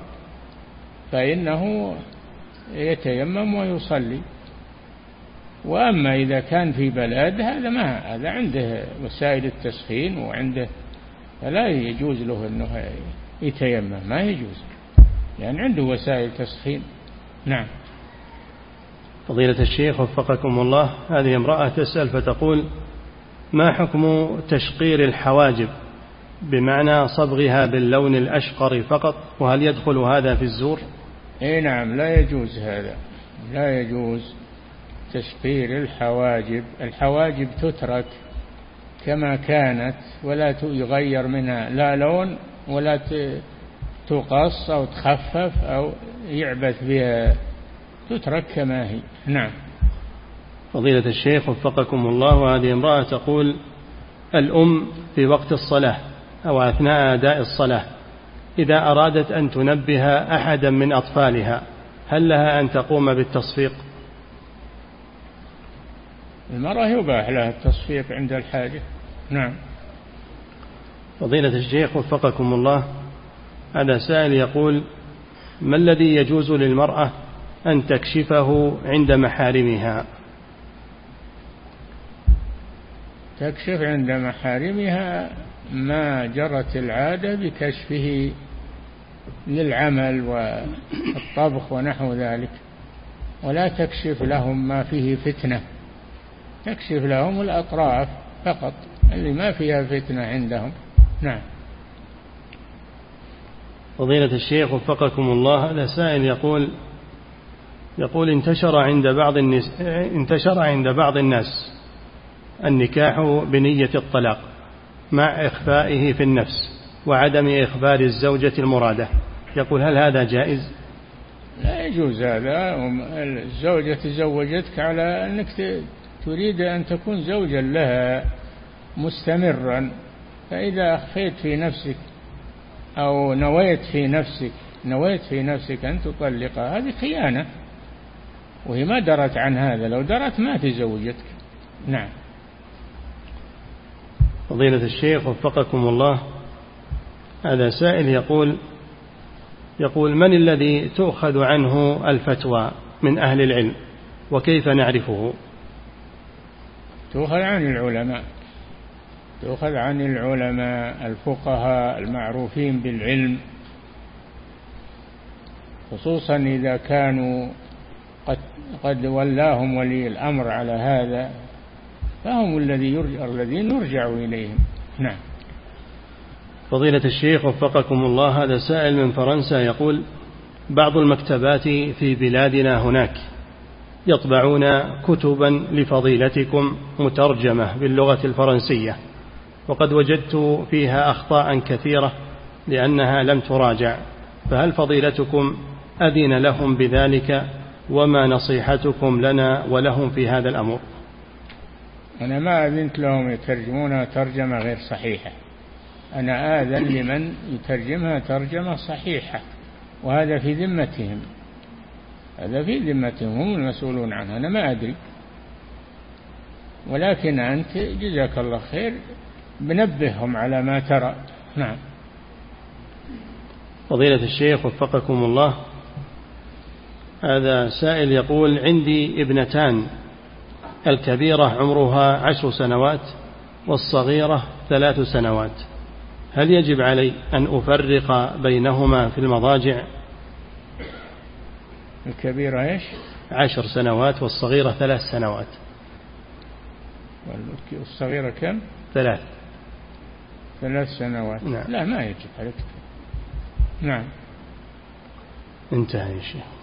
فإنه يتيمم ويصلي. وأما إذا كان في بلاد هذا ما هذا عنده وسائل التسخين وعنده، فلا يجوز له أنه يتيمم، ما يجوز، لأن عنده وسائل تسخين. نعم. فضيلة الشيخ وفقكم الله، هذه امرأة تسأل فتقول: ما حكم تشقير الحواجب بمعنى صبغها باللون الأشقر فقط، وهل يدخل هذا في الزور؟ اي نعم، لا يجوز هذا، لا يجوز تشقير الحواجب. الحواجب تترك كما كانت ولا يغير منها لا لون ولا تقص أو تخفف أو يعبث بها، تترك كما هي. نعم. فضيلة الشيخ وفقكم الله، وهذه امرأة تقول: الأم في وقت الصلاة أو أثناء أداء الصلاة إذا أرادت أن تنبه أحدا من أطفالها هل لها أن تقوم بالتصفيق؟ المرأة يباح لها التصفيق عند الحاجة. نعم. فضيلة الشيخ وفقكم الله، هذا سائل يقول: ما الذي يجوز للمرأة أن تكشفه عند محارمها؟ تكشف عند محارمها ما جرت العادة بكشفه للعمل والطبخ ونحو ذلك، ولا تكشف لهم ما فيه فتنة، تكشف لهم الأطراف فقط اللي ما فيها فتنة عندهم. نعم. فضيلة الشيخ وفقكم الله، هذا سائل يقول يقول انتشر عند بعض الناس انتشر عند بعض الناس النكاح بنية الطلاق مع إخفائه في النفس وعدم إخبار الزوجة المرادة، يقول هل هذا جائز؟ لا يجوز هذا. الزوجة تزوجتك على أنك تريد أن تكون زوجا لها مستمرا، فإذا أخفيت في نفسك أو نويت في نفسك نويت في نفسك أن تطلقها، هذه خيانة، وهي ما درت عن هذا، لو درت ما تزوجتك. نعم. فضيلة الشيخ وفقكم الله، هذا سائل يقول يقول من الذي تؤخذ عنه الفتوى من أهل العلم وكيف نعرفه؟ تؤخذ عن العلماء، تؤخذ عن العلماء الفقهاء المعروفين بالعلم، خصوصا إذا كانوا قد, قد ولاهم ولي الأمر على هذا، فهم الذين نرجع إليهم. نعم. فضيلة الشيخ وفقكم الله، هذا سائل من فرنسا يقول بعض المكتبات في بلادنا هناك يطبعون كتبا لفضيلتكم مترجمة باللغة الفرنسية، وقد وجدت فيها أخطاء كثيرة لأنها لم تراجع، فهل فضيلتكم أذن لهم بذلك؟ وما نصيحتكم لنا ولهم في هذا الأمر؟ أنا ما أذنت لهم يترجمونها ترجمة غير صحيحة، أنا آذن لمن يترجمها ترجمة صحيحة، وهذا في ذمتهم، هذا في ذمتهم، هم المسؤولون عنها، أنا ما أدري. ولكن أنت جزاك الله خير بنبههم على ما ترى. نعم. فضيلة الشيخ وفقكم الله، هذا سائل يقول عندي ابنتان، الكبيرة عمرها عشر سنوات والصغيرة ثلاث سنوات، هل يجب علي أن أفرق بينهما في المضاجع؟ الكبيرة إيش؟ عشر سنوات والصغيرة ثلاث سنوات. والصغيرة كم؟ ثلاث ثلاث سنوات. نعم. لا ما يجب عليك. نعم. انتهى يا شيخ.